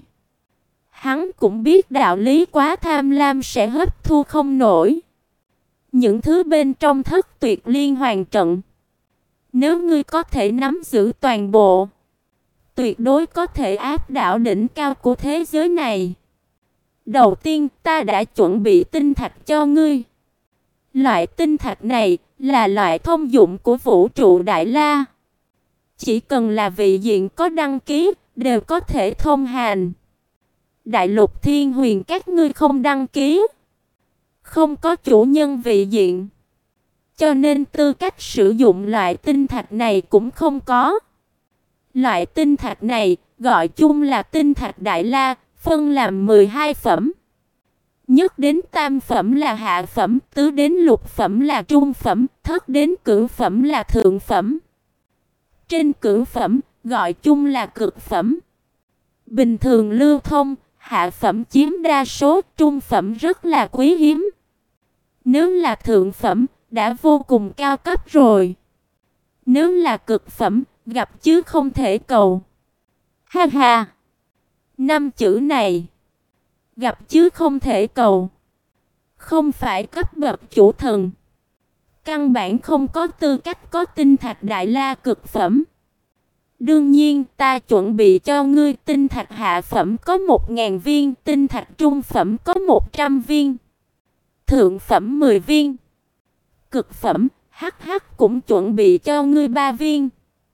Speaker 1: Hắn cũng biết đạo lý quá tham lam sẽ hấp thu không nổi những thứ bên trong Thất Tuyệt Liên Hoàn trận. Nếu ngươi có thể nắm giữ toàn bộ, tuyệt đối có thể áp đảo đỉnh cao của thế giới này. Đầu tiên, ta đã chuẩn bị tinh thạch cho ngươi. Loại tinh thạch này là loại thông dụng của vũ trụ Đại La. Chỉ cần là vị diện có đăng ký, đều có thể thông hành. Đại Lục Thiên Huyền các ngươi không đăng ký, không có chủ nhân vị diện, cho nên tư cách sử dụng loại tinh thạch này cũng không có. Loại tinh thạch này gọi chung là tinh thạch Đại La, phân làm mười hai phẩm. Nhất đến tam phẩm là hạ phẩm, tứ đến lục phẩm là trung phẩm, thất đến cửu phẩm là thượng phẩm. Trên cửu phẩm gọi chung là cực phẩm. Bình thường lưu thông, hạ phẩm chiếm đa số, trung phẩm rất là quý hiếm. Nếu là thượng phẩm, đã vô cùng cao cấp rồi. Nếu là cực phẩm, gặp chứ không thể cầu. Ha ha! Năm chữ này, gặp chứ không thể cầu, không phải cấp bậc chủ thần. Căn bản không có tư cách có tinh thạch Đại La cực phẩm. Đương nhiên, ta chuẩn bị cho ngươi tinh thạch hạ phẩm có một ngàn viên, tinh thạch trung phẩm có một trăm viên, thượng phẩm mười viên. Cực phẩm, hắc hắc cũng chuẩn bị cho ngươi ba viên.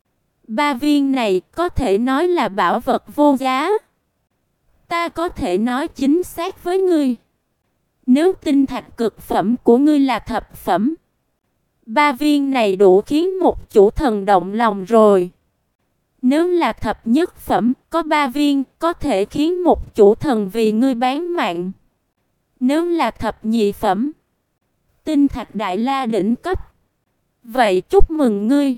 Speaker 1: Ba viên này có thể nói là bảo vật vô giá. Ta có thể nói chính xác với ngươi, nếu tinh thạch cực phẩm của ngươi là thập phẩm, ba viên này đủ khiến một chủ thần động lòng rồi. Nếu là thập nhất phẩm, có ba viên, có thể khiến một chủ thần vì ngươi bán mạng. Nếu là thập nhị phẩm, tinh thạch Đại La đỉnh cấp, vậy chúc mừng ngươi.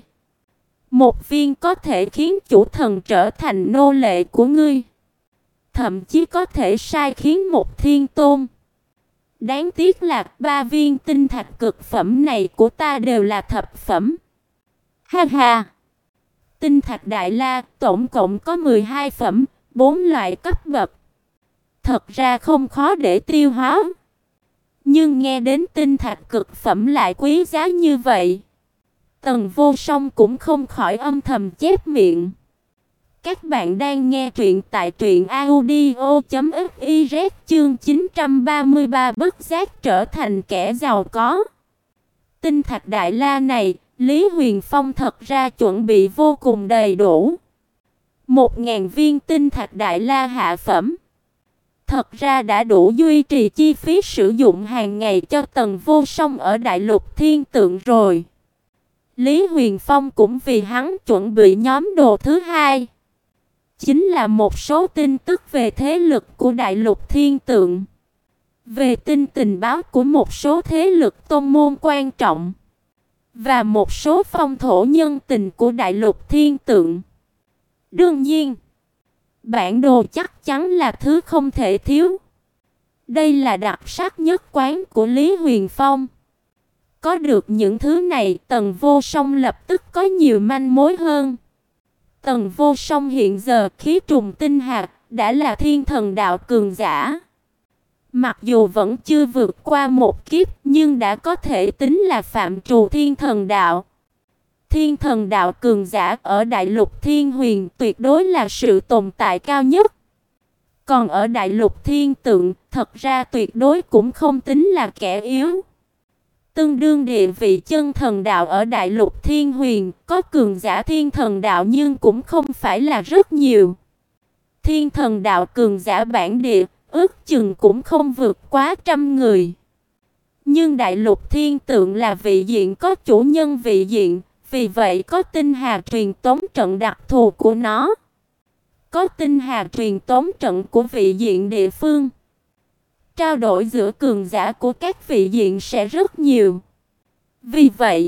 Speaker 1: Một viên có thể khiến chủ thần trở thành nô lệ của ngươi, thậm chí có thể sai khiến một thiên tôn. Đáng tiếc là ba viên tinh thạch cực phẩm này của ta đều là thập phẩm. Ha ha! Tinh thạch Đại La tổng cộng có mười hai phẩm, bốn loại cấp bậc. Thật ra không khó để tiêu hóa. Nhưng nghe đến tinh thạch cực phẩm lại quý giá như vậy, Tần Vô Song cũng không khỏi âm thầm chép miệng. Các bạn đang nghe truyện tại truyện audio chấm fiz chương chín trăm ba mươi ba bất giác trở thành kẻ giàu có. Tinh thạch đại la này, Lý Huyền Phong thật ra chuẩn bị vô cùng đầy đủ. Một ngàn viên tinh thạch đại la hạ phẩm. Thật ra đã đủ duy trì chi phí sử dụng hàng ngày cho Tần Vô Song ở Đại Lục Thiên Tượng rồi. Lý Huyền Phong cũng vì hắn chuẩn bị nhóm đồ thứ hai. Chính là một số tin tức về thế lực của Đại Lục Thiên Tượng. Về tin tình báo của một số thế lực tôn môn quan trọng. Và một số phong thổ nhân tình của Đại Lục Thiên Tượng. Đương nhiên, bản đồ chắc chắn là thứ không thể thiếu. Đây là đặc sắc nhất quán của Lý Huyền Phong. Có được những thứ này, Tần Vô Song lập tức có nhiều manh mối hơn. Tần Vô Song hiện giờ khí trùng tinh hạt đã là thiên thần đạo cường giả. Mặc dù vẫn chưa vượt qua một kiếp, nhưng đã có thể tính là phạm trù thiên thần đạo. Thiên thần đạo cường giả ở Đại Lục Thiên Huyền tuyệt đối là sự tồn tại cao nhất. Còn ở Đại Lục Thiên Tượng, thật ra tuyệt đối cũng không tính là kẻ yếu. Tương đương địa vị chân thần đạo ở Đại Lục Thiên Huyền, có cường giả thiên thần đạo nhưng cũng không phải là rất nhiều. Thiên thần đạo cường giả bản địa, ước chừng cũng không vượt quá trăm người. Nhưng Đại Lục Thiên Tượng là vị diện có chủ nhân vị diện, vì vậy có tinh hà truyền tống trận đặc thù của nó. Có tinh hà truyền tống trận của vị diện địa phương. Trao đổi giữa cường giả của các vị diện sẽ rất nhiều. Vì vậy,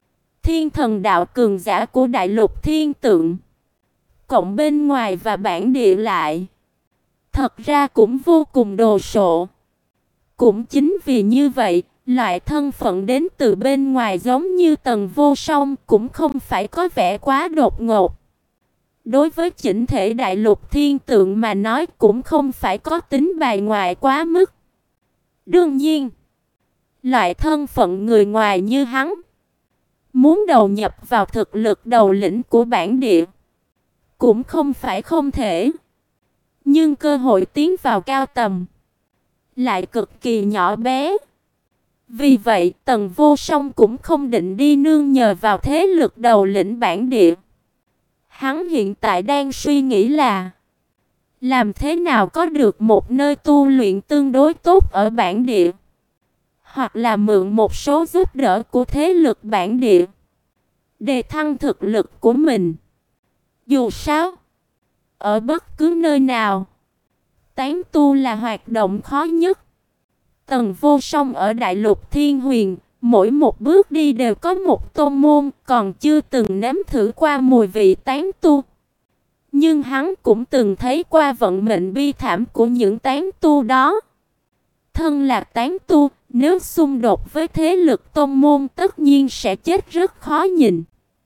Speaker 1: thiên thần đạo cường giả của Đại Lục Thiên Tượng, cộng bên ngoài và bản địa lại, thật ra cũng vô cùng đồ sộ. Cũng chính vì như vậy, loại thân phận đến từ bên ngoài giống như Tần Vô Song cũng không phải có vẻ quá đột ngột. Đối với chỉnh thể Đại Lục Thiên Tượng mà nói cũng không phải có tính bài ngoại quá mức. Đương nhiên, loại thân phận người ngoài như hắn, muốn đầu nhập vào thực lực đầu lĩnh của bản địa, cũng không phải không thể. Nhưng cơ hội tiến vào cao tầm lại cực kỳ nhỏ bé. Vì vậy, Tần Vô Song cũng không định đi nương nhờ vào thế lực đầu lĩnh bản địa. Hắn hiện tại đang suy nghĩ là làm thế nào có được một nơi tu luyện tương đối tốt ở bản địa, hoặc là mượn một số giúp đỡ của thế lực bản địa, đề thăng thực lực của mình. Dù sao, ở bất cứ nơi nào, tán tu là hoạt động khó nhất. Tần Vô Song ở Đại Lục Thiên Huyền, mỗi một bước đi đều có một tôn môn, còn chưa từng nếm thử qua mùi vị tán tu. Nhưng hắn cũng từng thấy qua vận mệnh bi thảm của những tán tu đó. Thân là tán tu, nếu xung đột với thế lực tôn môn tất nhiên sẽ chết rất khó nhìn.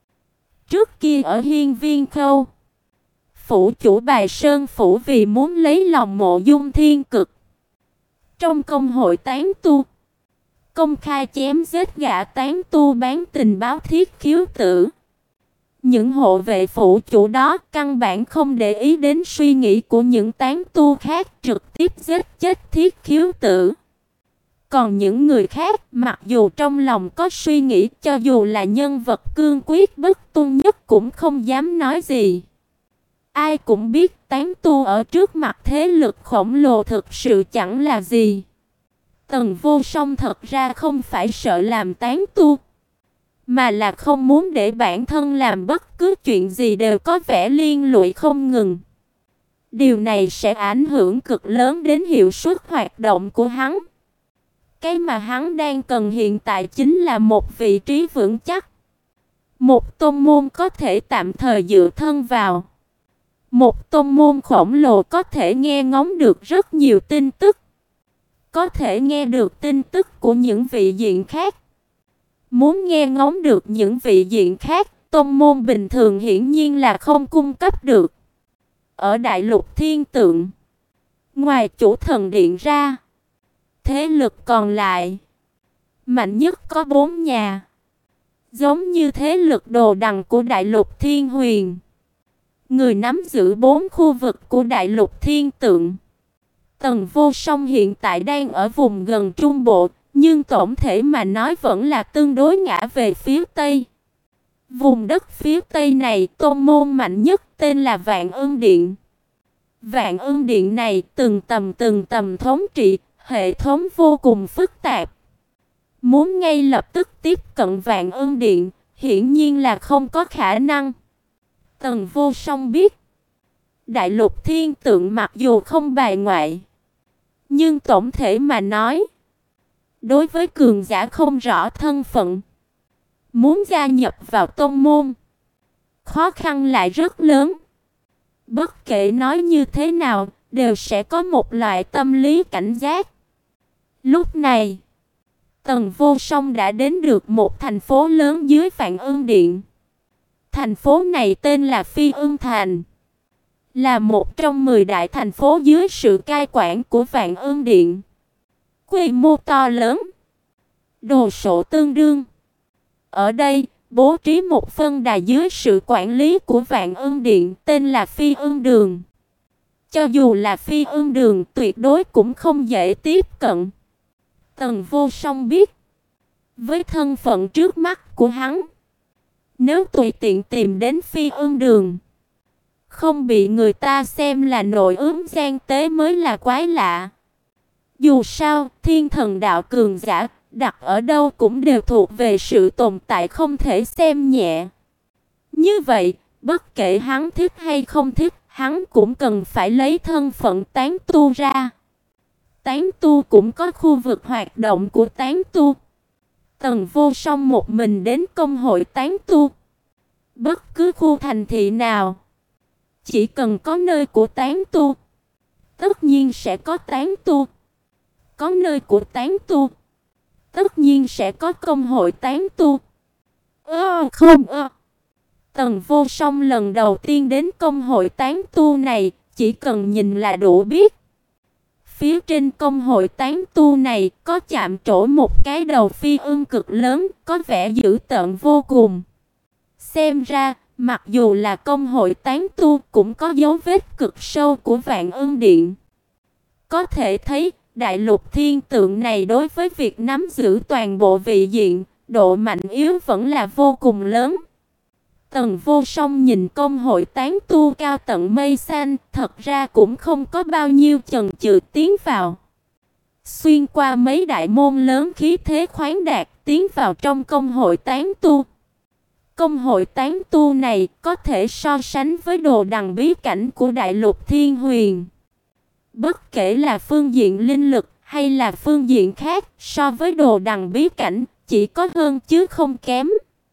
Speaker 1: Trước kia ở Hiên Viên Khâu, phủ chủ Bài Sơn phủ vì muốn lấy lòng Mộ Dung Thiên Cực, trong công hội tán tu, công khai chém giết gã tán tu bán tình báo Thiết Khiếu Tử. Những hộ vệ phủ chủ đó căn bản không để ý đến suy nghĩ của những tán tu khác, trực tiếp giết chết Thiết Khiếu Tử. Còn những người khác, mặc dù trong lòng có suy nghĩ, cho dù là nhân vật cương quyết bất tuân nhất cũng không dám nói gì. Ai cũng biết tán tu ở trước mặt thế lực khổng lồ thực sự chẳng là gì. Tần Vô Song thật ra không phải sợ làm tán tu, mà là không muốn để bản thân làm bất cứ chuyện gì đều có vẻ liên lụy không ngừng. Điều này sẽ ảnh hưởng cực lớn đến hiệu suất hoạt động của hắn. Cái mà hắn đang cần hiện tại chính là một vị trí vững chắc. Một tôn môn có thể tạm thời dựa thân vào. Một tôn môn khổng lồ có thể nghe ngóng được rất nhiều tin tức. Có thể nghe được tin tức của những vị diện khác. Muốn nghe ngóng được những vị diện khác, tôn môn bình thường hiển nhiên là không cung cấp được. Ở Đại Lục Thiên Tượng, ngoài chủ thần điện ra, thế lực còn lại mạnh nhất có bốn nhà. Giống như thế lực đồ đằng của Đại Lục Thiên Huyền, người nắm giữ bốn khu vực của đại lục thiên tượng. Tần Vô Song hiện tại đang ở vùng gần trung bộ, nhưng tổng thể mà nói vẫn là tương đối ngã về phía tây. Vùng đất phía tây này, tôn môn mạnh nhất tên là Vạn Ưng Điện. Vạn Ưng Điện này từng tầm từng tầm thống trị, hệ thống vô cùng phức tạp. Muốn ngay lập tức tiếp cận Vạn Ưng Điện, hiển nhiên là không có khả năng. Tần Vô Song biết, đại lục thiên tượng mặc dù không bài ngoại, nhưng tổng thể mà nói, đối với cường giả không rõ thân phận, muốn gia nhập vào tông môn, khó khăn lại rất lớn. Bất kể nói như thế nào, đều sẽ có một loại tâm lý cảnh giác. Lúc này, Tần Vô Song đã đến được một thành phố lớn dưới Vạn Ưng Điện. Thành phố này tên là Phi Ưng Thành, là một trong mười đại thành phố dưới sự cai quản của Vạn Ưng Điện. Quy mô to lớn, đồ sộ tương đương. Ở đây, bố trí một phân đà dưới sự quản lý của Vạn Ưng Điện tên là Phi Ưng Đường. Cho dù là Phi Ưng Đường tuyệt đối cũng không dễ tiếp cận. Tần Vô Song biết, với thân phận trước mắt của hắn, nếu tùy tiện tìm đến Phi Ưng Đường, không bị người ta xem là nội ứng gian tế mới là quái lạ. Dù sao, thiên thần đạo cường giả đặt ở đâu cũng đều thuộc về sự tồn tại không thể xem nhẹ. Như vậy, bất kể hắn thích hay không thích, hắn cũng cần phải lấy thân phận tán tu ra. Tán tu cũng có khu vực hoạt động của tán tu. Tần Vô Song một mình đến công hội tán tu. Bất cứ khu thành thị nào, chỉ cần có nơi của tán tu, tất nhiên sẽ có tán tu. Có nơi của tán tu, tất nhiên sẽ có công hội tán tu. Ơ không ơ. Tần Vô Song lần đầu tiên đến công hội tán tu này, chỉ cần nhìn là đủ biết. Phía trên công hội tán tu này có chạm trổ một cái đầu phi ưng cực lớn, có vẻ dữ tợn vô cùng. Xem ra, mặc dù là công hội tán tu cũng có dấu vết cực sâu của Vạn Ưng Điện. Có thể thấy, đại lục thiên tượng này đối với việc nắm giữ toàn bộ vị diện, độ mạnh yếu vẫn là vô cùng lớn. Tần Vô Song nhìn công hội tán tu cao tận mây xanh, thật ra cũng không có bao nhiêu chần chừ tiến vào. Xuyên qua mấy đại môn lớn khí thế khoáng đạt, tiến vào trong công hội tán tu. Công hội tán tu này có thể so sánh với đồ đằng bí cảnh của đại lục thiên huyền. Bất kể là phương diện linh lực hay là phương diện khác, so với đồ đằng bí cảnh, chỉ có hơn chứ không kém.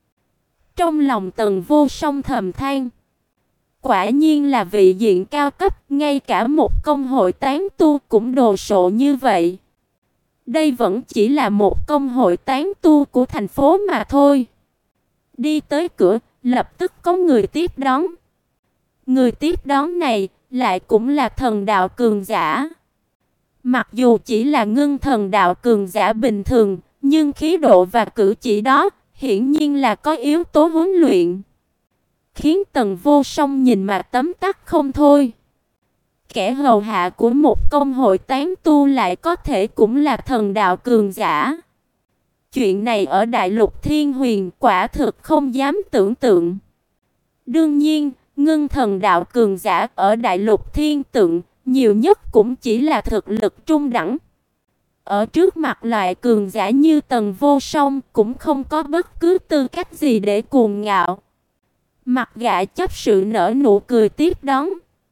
Speaker 1: Trong lòng Tần Vô Song thầm than, quả nhiên là vị diện cao cấp, ngay cả một công hội tán tu cũng đồ sộ như vậy. Đây vẫn chỉ là một công hội tán tu của thành phố mà thôi. Đi tới cửa, lập tức có người tiếp đón. Người tiếp đón này lại cũng là thần đạo cường giả. Mặc dù chỉ là ngưng thần đạo cường giả bình thường, nhưng khí độ và cử chỉ đó hiển nhiên là có yếu tố huấn luyện, khiến Tần Vô Song nhìn mà tấm tắc không thôi. Kẻ hầu hạ của một công hội tán tu lại có thể cũng là thần đạo cường giả. Chuyện này ở đại lục thiên huyền quả thực không dám tưởng tượng. Đương nhiên, ngưng thần đạo cường giả ở đại lục thiên tượng nhiều nhất cũng chỉ là thực lực trung đẳng. Ở trước mặt loại cường giả như Tần Vô Song cũng không có bất cứ tư cách gì để cuồng ngạo. Mặt gã chấp sự nở nụ cười tiếp đón.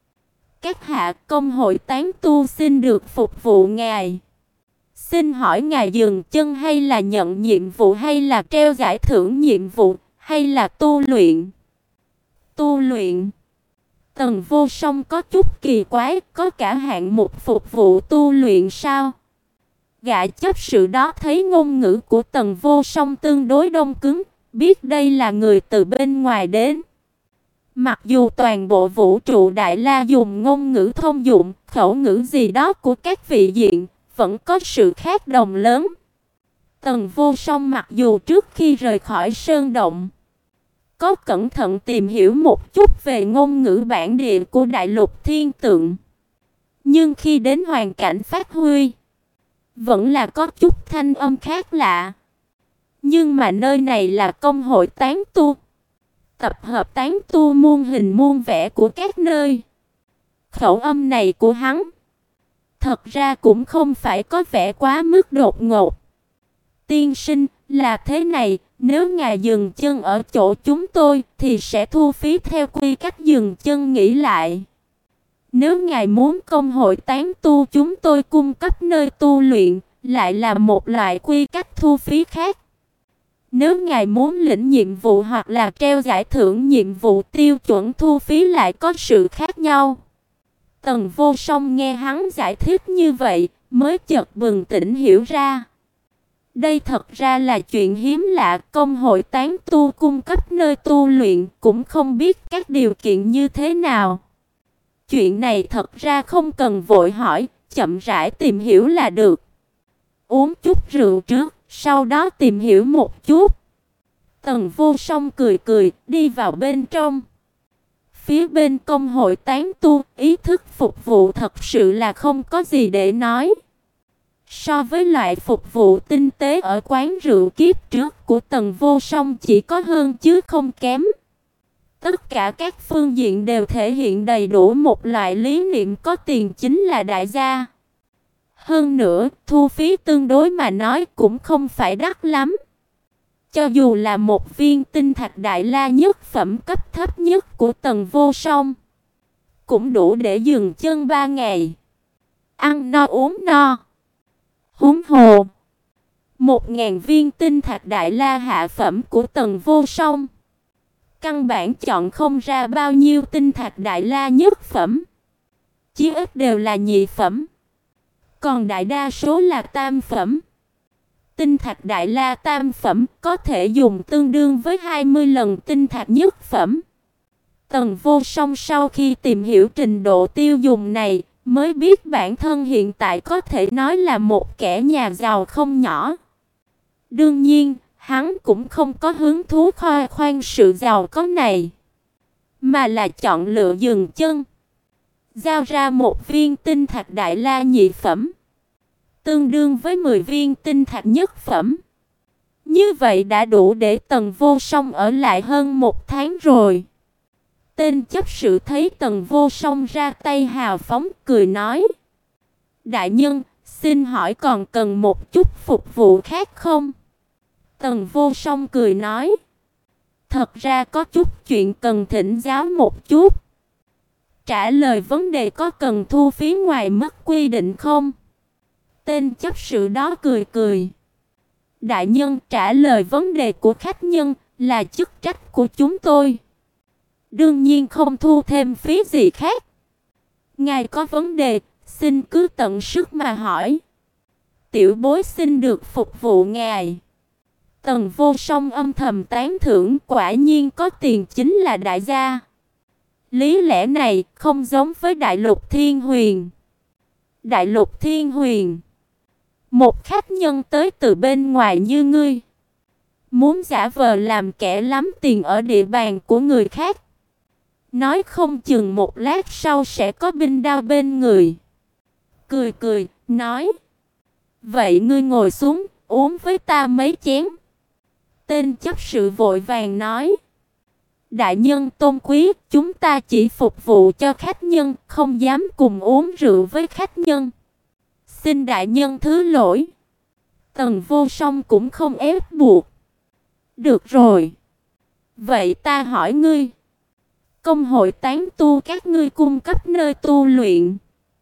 Speaker 1: Các hạ, công hội tán tu xin được phục vụ ngài. Xin hỏi ngài dừng chân hay là nhận nhiệm vụ hay là treo giải thưởng nhiệm vụ hay là tu luyện? Tu luyện. Tần Vô Song có chút kỳ quái, có cả hạng mục phục vụ tu luyện sao? Gã chấp sự đó thấy ngôn ngữ của Tần Vô Song tương đối đông cứng, biết đây là người từ bên ngoài đến. Mặc dù toàn bộ vũ trụ Đại La dùng ngôn ngữ thông dụng, khẩu ngữ gì đó của các vị diện, vẫn có sự khác đồng lớn. Tần Vô Song mặc dù trước khi rời khỏi sơn động, có cẩn thận tìm hiểu một chút về ngôn ngữ bản địa của đại lục thiên tượng. Nhưng khi đến hoàn cảnh phát huy, vẫn là có chút thanh âm khác lạ. Nhưng mà nơi này là công hội tán tu, tập hợp tán tu muôn hình muôn vẻ của các nơi. Khẩu âm này của hắn thật ra cũng không phải có vẻ quá mức đột ngột. Tiên sinh, là thế này, nếu ngài dừng chân ở chỗ chúng tôi thì sẽ thu phí theo quy cách dừng chân nghỉ lại. Nếu ngài muốn công hội tán tu chúng tôi cung cấp nơi tu luyện, lại là một loại quy cách thu phí khác. Nếu ngài muốn lĩnh nhiệm vụ hoặc là treo giải thưởng nhiệm vụ, tiêu chuẩn thu phí lại có sự khác nhau. Tần Vô Song nghe hắn giải thích như vậy, mới chợt bừng tỉnh hiểu ra. Đây thật ra là chuyện hiếm lạ, công hội tán tu cung cấp nơi tu luyện cũng không biết các điều kiện như thế nào. Chuyện này thật ra không cần vội hỏi, chậm rãi tìm hiểu là được. Uống chút rượu trước, sau đó tìm hiểu một chút. Tần Vô Song cười cười, đi vào bên trong. Phía bên công hội tán tu, ý thức phục vụ thật sự là không có gì để nói. So với loại phục vụ tinh tế ở quán rượu kiếp trước của Tần Vô Song chỉ có hơn chứ không kém. Tất cả các phương diện đều thể hiện đầy đủ một loại lý niệm có tiền chính là đại gia. Hơn nữa, thu phí tương đối mà nói cũng không phải đắt lắm. Cho dù là một viên tinh thạch đại la nhất phẩm cấp thấp nhất của Tần Vô Song, cũng đủ để dừng chân ba ngày. Ăn no uống no. Huống hồ, một ngàn viên tinh thạch đại la hạ phẩm của Tần Vô Song, căn bản chọn không ra bao nhiêu tinh thạch đại la nhất phẩm. Chí ít đều là nhị phẩm, còn đại đa số là tam phẩm. Tinh thạch đại la tam phẩm có thể dùng tương đương với hai mươi lần tinh thạch nhất phẩm. Tần Vô Song sau khi tìm hiểu trình độ tiêu dùng này, mới biết bản thân hiện tại có thể nói là một kẻ nhà giàu không nhỏ. Đương nhiên, hắn cũng không có hứng thú khoe khoang sự giàu có này, mà là chọn lựa dừng chân, giao ra một viên tinh thạch đại la nhị phẩm, tương đương với mười viên tinh thạch nhất phẩm. Như vậy đã đủ để Tần Vô Song ở lại hơn một tháng rồi. Tên chấp sự thấy Tần Vô Song ra tay hào phóng, cười nói: đại nhân, xin hỏi còn cần một chút phục vụ khác không? Tần Vô Song cười nói: thật ra có chút chuyện cần thỉnh giáo một chút. Trả lời vấn đề có cần thu phí ngoài mức quy định không? Tên chấp sự đó cười cười: đại nhân, trả lời vấn đề của khách nhân là chức trách của chúng tôi, đương nhiên không thu thêm phí gì khác. Ngài có vấn đề, xin cứ tận sức mà hỏi. Tiểu bối xin được phục vụ ngài. Tần Vô Song âm thầm tán thưởng, quả nhiên có tiền chính là đại gia. Lý lẽ này không giống với Đại Lục Thiên Huyền. Đại Lục Thiên Huyền, một khách nhân tới từ bên ngoài như ngươi, muốn giả vờ làm kẻ lắm tiền ở địa bàn của người khác, nói không chừng một lát sau sẽ có binh đao bên người. Cười cười, nói: vậy ngươi ngồi xuống, uống với ta mấy chén. Tên chấp sự vội vàng nói: đại nhân tôn quý, chúng ta chỉ phục vụ cho khách nhân, không dám cùng uống rượu với khách nhân. Xin đại nhân thứ lỗi. Tần Vô Song cũng không ép buộc. Được rồi. Vậy ta hỏi ngươi, công hội tán tu các ngươi cung cấp nơi tu luyện,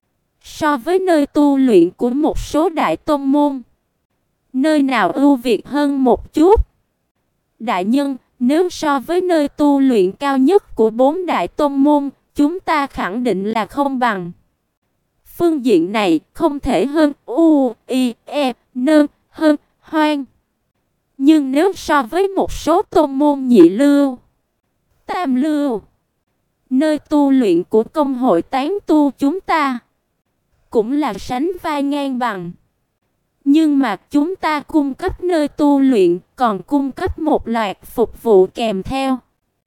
Speaker 1: so với nơi tu luyện của một số đại tôn môn, nơi nào ưu việt hơn một chút? Đại nhân, nếu so với nơi tu luyện cao nhất của bốn đại tôn môn, chúng ta khẳng định là không bằng. Phương diện này không thể hơn u, i, e, nơ, hơn, hoang. Nhưng nếu so với một số tôn môn nhị lưu, tam lưu, nơi tu luyện của công hội tán tu chúng ta, cũng là sánh vai ngang bằng. Nhưng mà chúng ta cung cấp nơi tu luyện, còn cung cấp một loạt phục vụ kèm theo.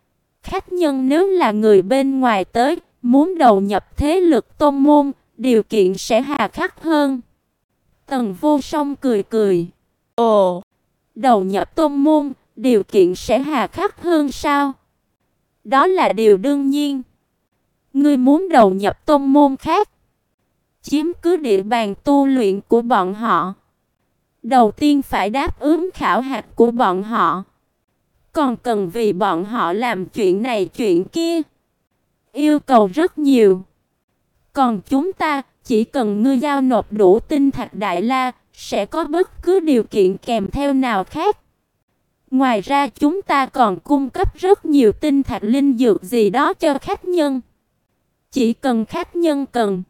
Speaker 1: Khách nhân nếu là người bên ngoài tới, muốn đầu nhập thế lực tôn môn, điều kiện sẽ hà khắc hơn. Tần Vô Song cười cười. Ồ, đầu nhập tôn môn, điều kiện sẽ hà khắc hơn sao? Đó là điều đương nhiên. Ngươi muốn đầu nhập tôn môn khác, chiếm cứ địa bàn tu luyện của bọn họ, đầu tiên phải đáp ứng khảo hạch của bọn họ. Còn cần vì bọn họ làm chuyện này chuyện kia, yêu cầu rất nhiều. Còn chúng ta, chỉ cần ngươi giao nộp đủ tinh thạch đại la, sẽ có bất cứ điều kiện kèm theo nào khác. Ngoài ra chúng ta còn cung cấp rất nhiều tinh thạch linh dược gì đó cho khách nhân. Chỉ cần khách nhân cần,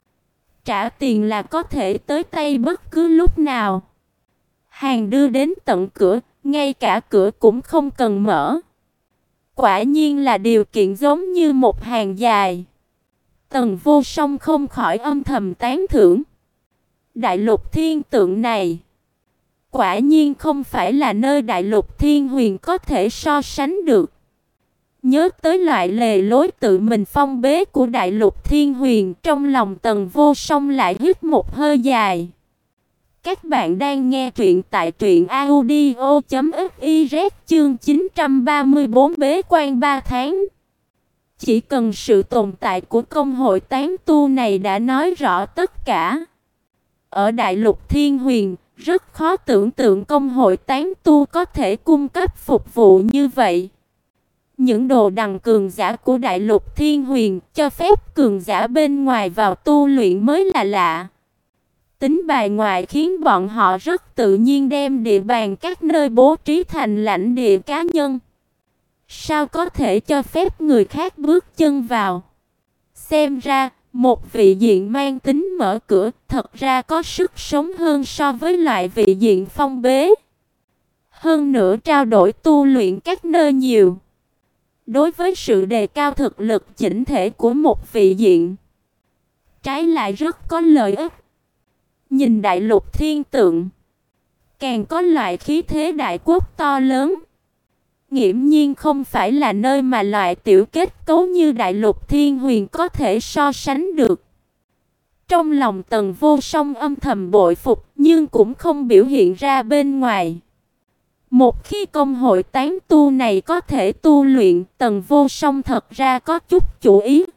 Speaker 1: trả tiền là có thể tới tay bất cứ lúc nào. Hàng đưa đến tận cửa, ngay cả cửa cũng không cần mở. Quả nhiên là điều kiện giống như một hàng dài. Tần Vô Song không khỏi âm thầm tán thưởng. Đại lục thiên tượng này, quả nhiên không phải là nơi đại lục thiên huyền có thể so sánh được. Nhớ tới loại lề lối tự mình phong bế của đại lục thiên huyền, trong lòng Tần Vô Song lại hít một hơi dài. Các bạn đang nghe truyện tại truyện audio chấm fiz chương chín trăm ba mươi bốn bế quan ba tháng. Chỉ cần sự tồn tại của công hội tán tu này đã nói rõ tất cả. Ở đại lục thiên huyền, rất khó tưởng tượng công hội tán tu có thể cung cấp phục vụ như vậy. Những đồ đằng cường giả của đại lục thiên huyền cho phép cường giả bên ngoài vào tu luyện mới là lạ. Tính bài ngoại khiến bọn họ rất tự nhiên đem địa bàn các nơi bố trí thành lãnh địa cá nhân. Sao có thể cho phép người khác bước chân vào? Xem ra, một vị diện mang tính mở cửa thật ra có sức sống hơn so với loại vị diện phong bế. Hơn nữa trao đổi tu luyện các nơi nhiều. Đối với sự đề cao thực lực chỉnh thể của một vị diện, trái lại rất có lợi ích. Nhìn đại lục thiên tượng, càng có loại khí thế đại quốc to lớn. Nghiễm nhiên không phải là nơi mà loại tiểu kết cấu như đại lục thiên huyền có thể so sánh được. Trong lòng Tần Vô Song âm thầm bội phục, nhưng cũng không biểu hiện ra bên ngoài. Một khi công hội tán tu này có thể tu luyện, Tần Vô Song thật ra có chút chủ ý.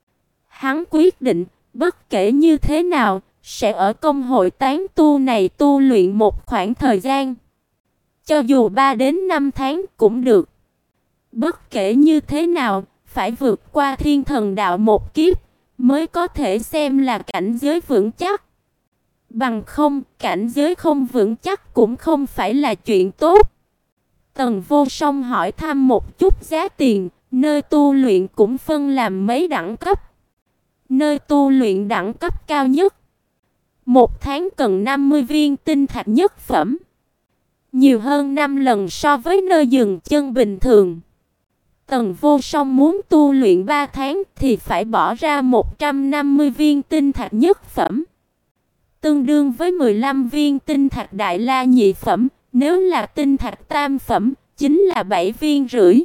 Speaker 1: Hắn quyết định, bất kể như thế nào, sẽ ở công hội tán tu này tu luyện một khoảng thời gian. Cho dù ba đến năm tháng cũng được. Bất kể như thế nào, phải vượt qua thiên thần đạo một kiếp, mới có thể xem là cảnh giới vững chắc. Bằng không, cảnh giới không vững chắc cũng không phải là chuyện tốt. Tần Vô Song hỏi thăm một chút giá tiền, nơi tu luyện cũng phân làm mấy đẳng cấp. Nơi tu luyện đẳng cấp cao nhất, một tháng cần năm mươi viên tinh thạch nhất phẩm, nhiều hơn năm lần so với nơi dừng chân bình thường. Tần Vô Song muốn tu luyện ba tháng thì phải bỏ ra một trăm năm mươi viên tinh thạch nhất phẩm, tương đương với mười lăm viên tinh thạch đại la nhị phẩm, nếu là tinh thạch tam phẩm chính là bảy viên rưỡi.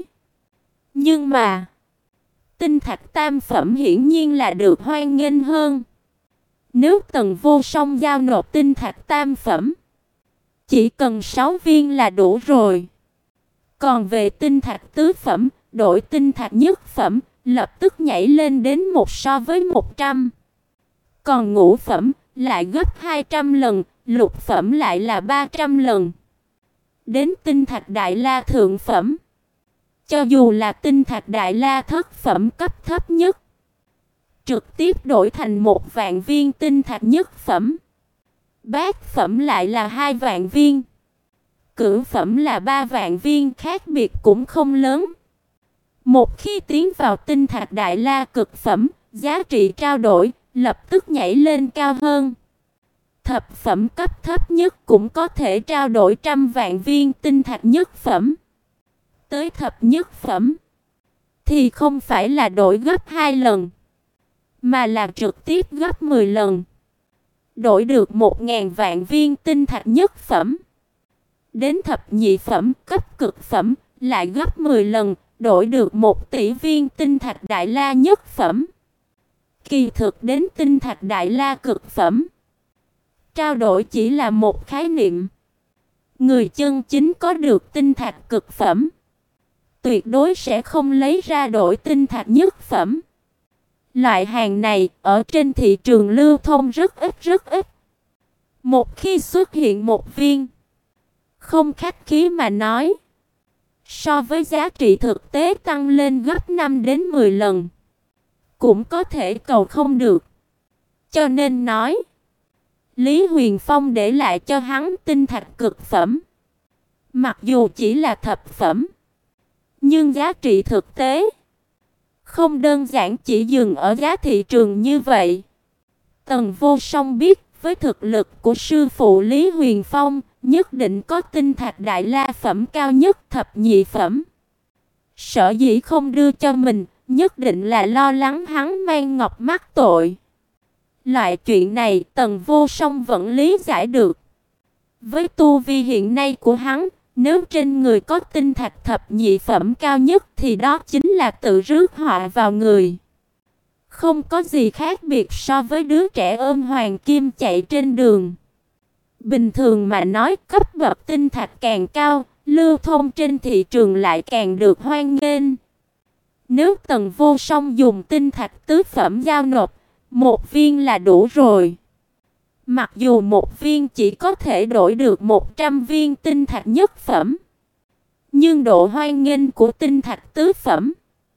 Speaker 1: Nhưng mà tinh thạch tam phẩm hiển nhiên là được hoan nghênh hơn. Nếu Tần Vô Song giao nộp tinh thạch tam phẩm, chỉ cần sáu viên là đủ rồi. Còn về tinh thạch tứ phẩm, đổi tinh thạch nhất phẩm, lập tức nhảy lên đến một so với một trăm. Còn ngũ phẩm lại gấp hai trăm lần, lục phẩm lại là ba trăm lần. Đến tinh thạch đại la thượng phẩm, cho dù là tinh thạch đại la thất phẩm cấp thấp nhất, trực tiếp đổi thành một vạn viên tinh thạch nhất phẩm. Bát phẩm lại là hai vạn viên. Cửu phẩm là ba vạn viên, khác biệt cũng không lớn. Một khi tiến vào tinh thạch đại la cực phẩm, giá trị trao đổi lập tức nhảy lên cao hơn. Thập phẩm cấp thấp nhất cũng có thể trao đổi trăm vạn viên tinh thạch nhất phẩm. Tới thập nhất phẩm thì không phải là đổi gấp hai lần, mà là trực tiếp gấp mười lần. Đổi được một ngàn vạn viên tinh thạch nhất phẩm. Đến thập nhị phẩm cấp cực phẩm lại gấp mười lần, đổi được một tỷ viên tinh thạch đại la nhất phẩm. Kỳ thực đến tinh thạch đại la cực phẩm, trao đổi chỉ là một khái niệm. Người chân chính có được tinh thạch cực phẩm, tuyệt đối sẽ không lấy ra đổi tinh thạch nhất phẩm. Loại hàng này ở trên thị trường lưu thông rất ít rất ít. Một khi xuất hiện một viên, không khách khí mà nói, so với giá trị thực tế tăng lên gấp năm đến mười lần, cũng có thể cầu không được. Cho nên nói, Lý Huyền Phong để lại cho hắn tinh thạch cực phẩm, mặc dù chỉ là thập phẩm, nhưng giá trị thực tế không đơn giản chỉ dừng ở giá thị trường như vậy. Tần Vô Song biết, với thực lực của sư phụ Lý Huyền Phong, nhất định có tinh thạch đại la phẩm cao nhất thập nhị phẩm. Sở dĩ không đưa cho mình, nhất định là lo lắng hắn mang ngọc mắc tội. Loại chuyện này Tần Vô Song vẫn lý giải được. Với tu vi hiện nay của hắn, nếu trên người có tinh thạch thập nhị phẩm cao nhất thì đó chính là tự rước họa vào người. Không có gì khác biệt so với đứa trẻ ôm hoàng kim chạy trên đường. Bình thường mà nói, cấp bậc tinh thạch càng cao, lưu thông trên thị trường lại càng được hoan nghênh. Nếu Tần Vô Song dùng tinh thạch tứ phẩm giao nộp, một viên là đủ rồi. Mặc dù một viên chỉ có thể đổi được một trăm viên tinh thạch nhất phẩm, nhưng độ hoan nghênh của tinh thạch tứ phẩm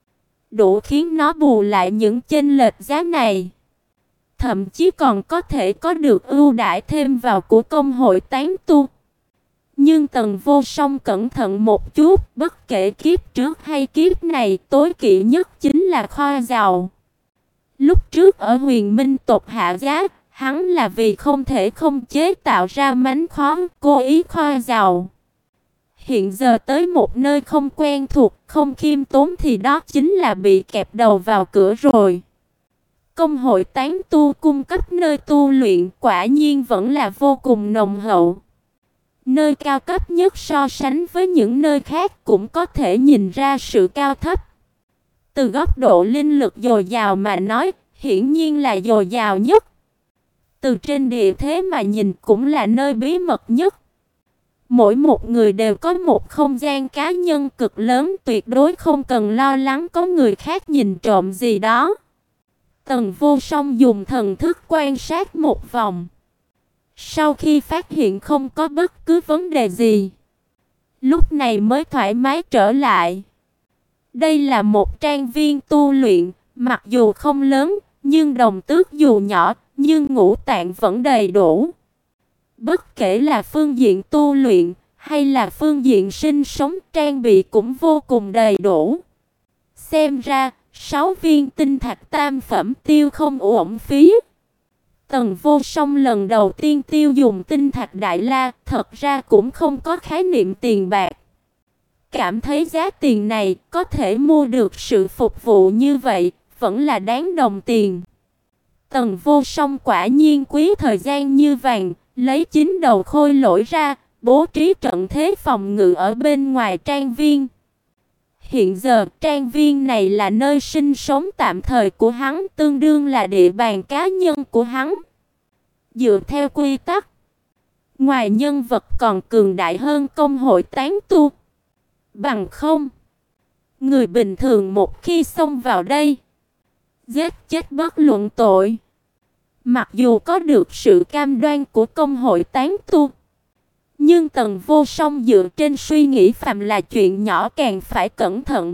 Speaker 1: đủ khiến nó bù lại những chênh lệch giá này. Thậm chí còn có thể có được ưu đãi thêm vào của công hội tán tu. Nhưng Tần Vô Song cẩn thận một chút, bất kể kiếp trước hay kiếp này, tối kỵ nhất chính là kho giàu. Lúc trước ở Huyền Minh tộc hạ giá, hắn là vì không thể không chế tạo ra mánh khóe, cố ý kho giàu. Hiện giờ tới một nơi không quen thuộc, không khiêm tốn thì đó chính là bị kẹp đầu vào cửa rồi. Công hội tán tu cung cấp nơi tu luyện quả nhiên vẫn là vô cùng nồng hậu. Nơi cao cấp nhất so sánh với những nơi khác cũng có thể nhìn ra sự cao thấp. Từ góc độ linh lực dồi dào mà nói, hiển nhiên là dồi dào nhất. Từ trên địa thế mà nhìn cũng là nơi bí mật nhất. Mỗi một người đều có một không gian cá nhân cực lớn, tuyệt đối không cần lo lắng có người khác nhìn trộm gì đó. Tần Vô Song dùng thần thức quan sát một vòng. Sau khi phát hiện không có bất cứ vấn đề gì, lúc này mới thoải mái trở lại. Đây là một trang viên tu luyện, mặc dù không lớn, nhưng đồng tước dù nhỏ, nhưng ngũ tạng vẫn đầy đủ. Bất kể là phương diện tu luyện hay là phương diện sinh sống, trang bị cũng vô cùng đầy đủ. Xem ra, sáu viên tinh thạch tam phẩm tiêu không uổng phí. Tần Vô Song lần đầu tiên tiêu dùng tinh thạch đại la, thật ra cũng không có khái niệm tiền bạc. Cảm thấy giá tiền này có thể mua được sự phục vụ như vậy, vẫn là đáng đồng tiền. Tần Vô Song quả nhiên quý thời gian như vàng, lấy chín đầu khôi lỗi ra, bố trí trận thế phòng ngự ở bên ngoài trang viên. Hiện giờ, trang viên này là nơi sinh sống tạm thời của hắn, tương đương là địa bàn cá nhân của hắn. Dựa theo quy tắc, ngoài nhân vật còn cường đại hơn công hội tán tu. Bằng không, người bình thường một khi xông vào đây, giết chết bất luận tội. Mặc dù có được sự cam đoan của công hội tán tu, nhưng Tần Vô Song dựa trên suy nghĩ phàm là chuyện nhỏ càng phải cẩn thận.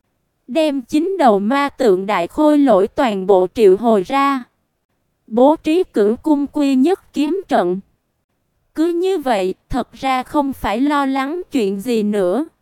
Speaker 1: Đem chín đầu ma tượng đại khôi lỗi toàn bộ triệu hồi ra, bố trí cửu cung quy nhất kiếm trận. Cứ như vậy, thật ra không phải lo lắng chuyện gì nữa.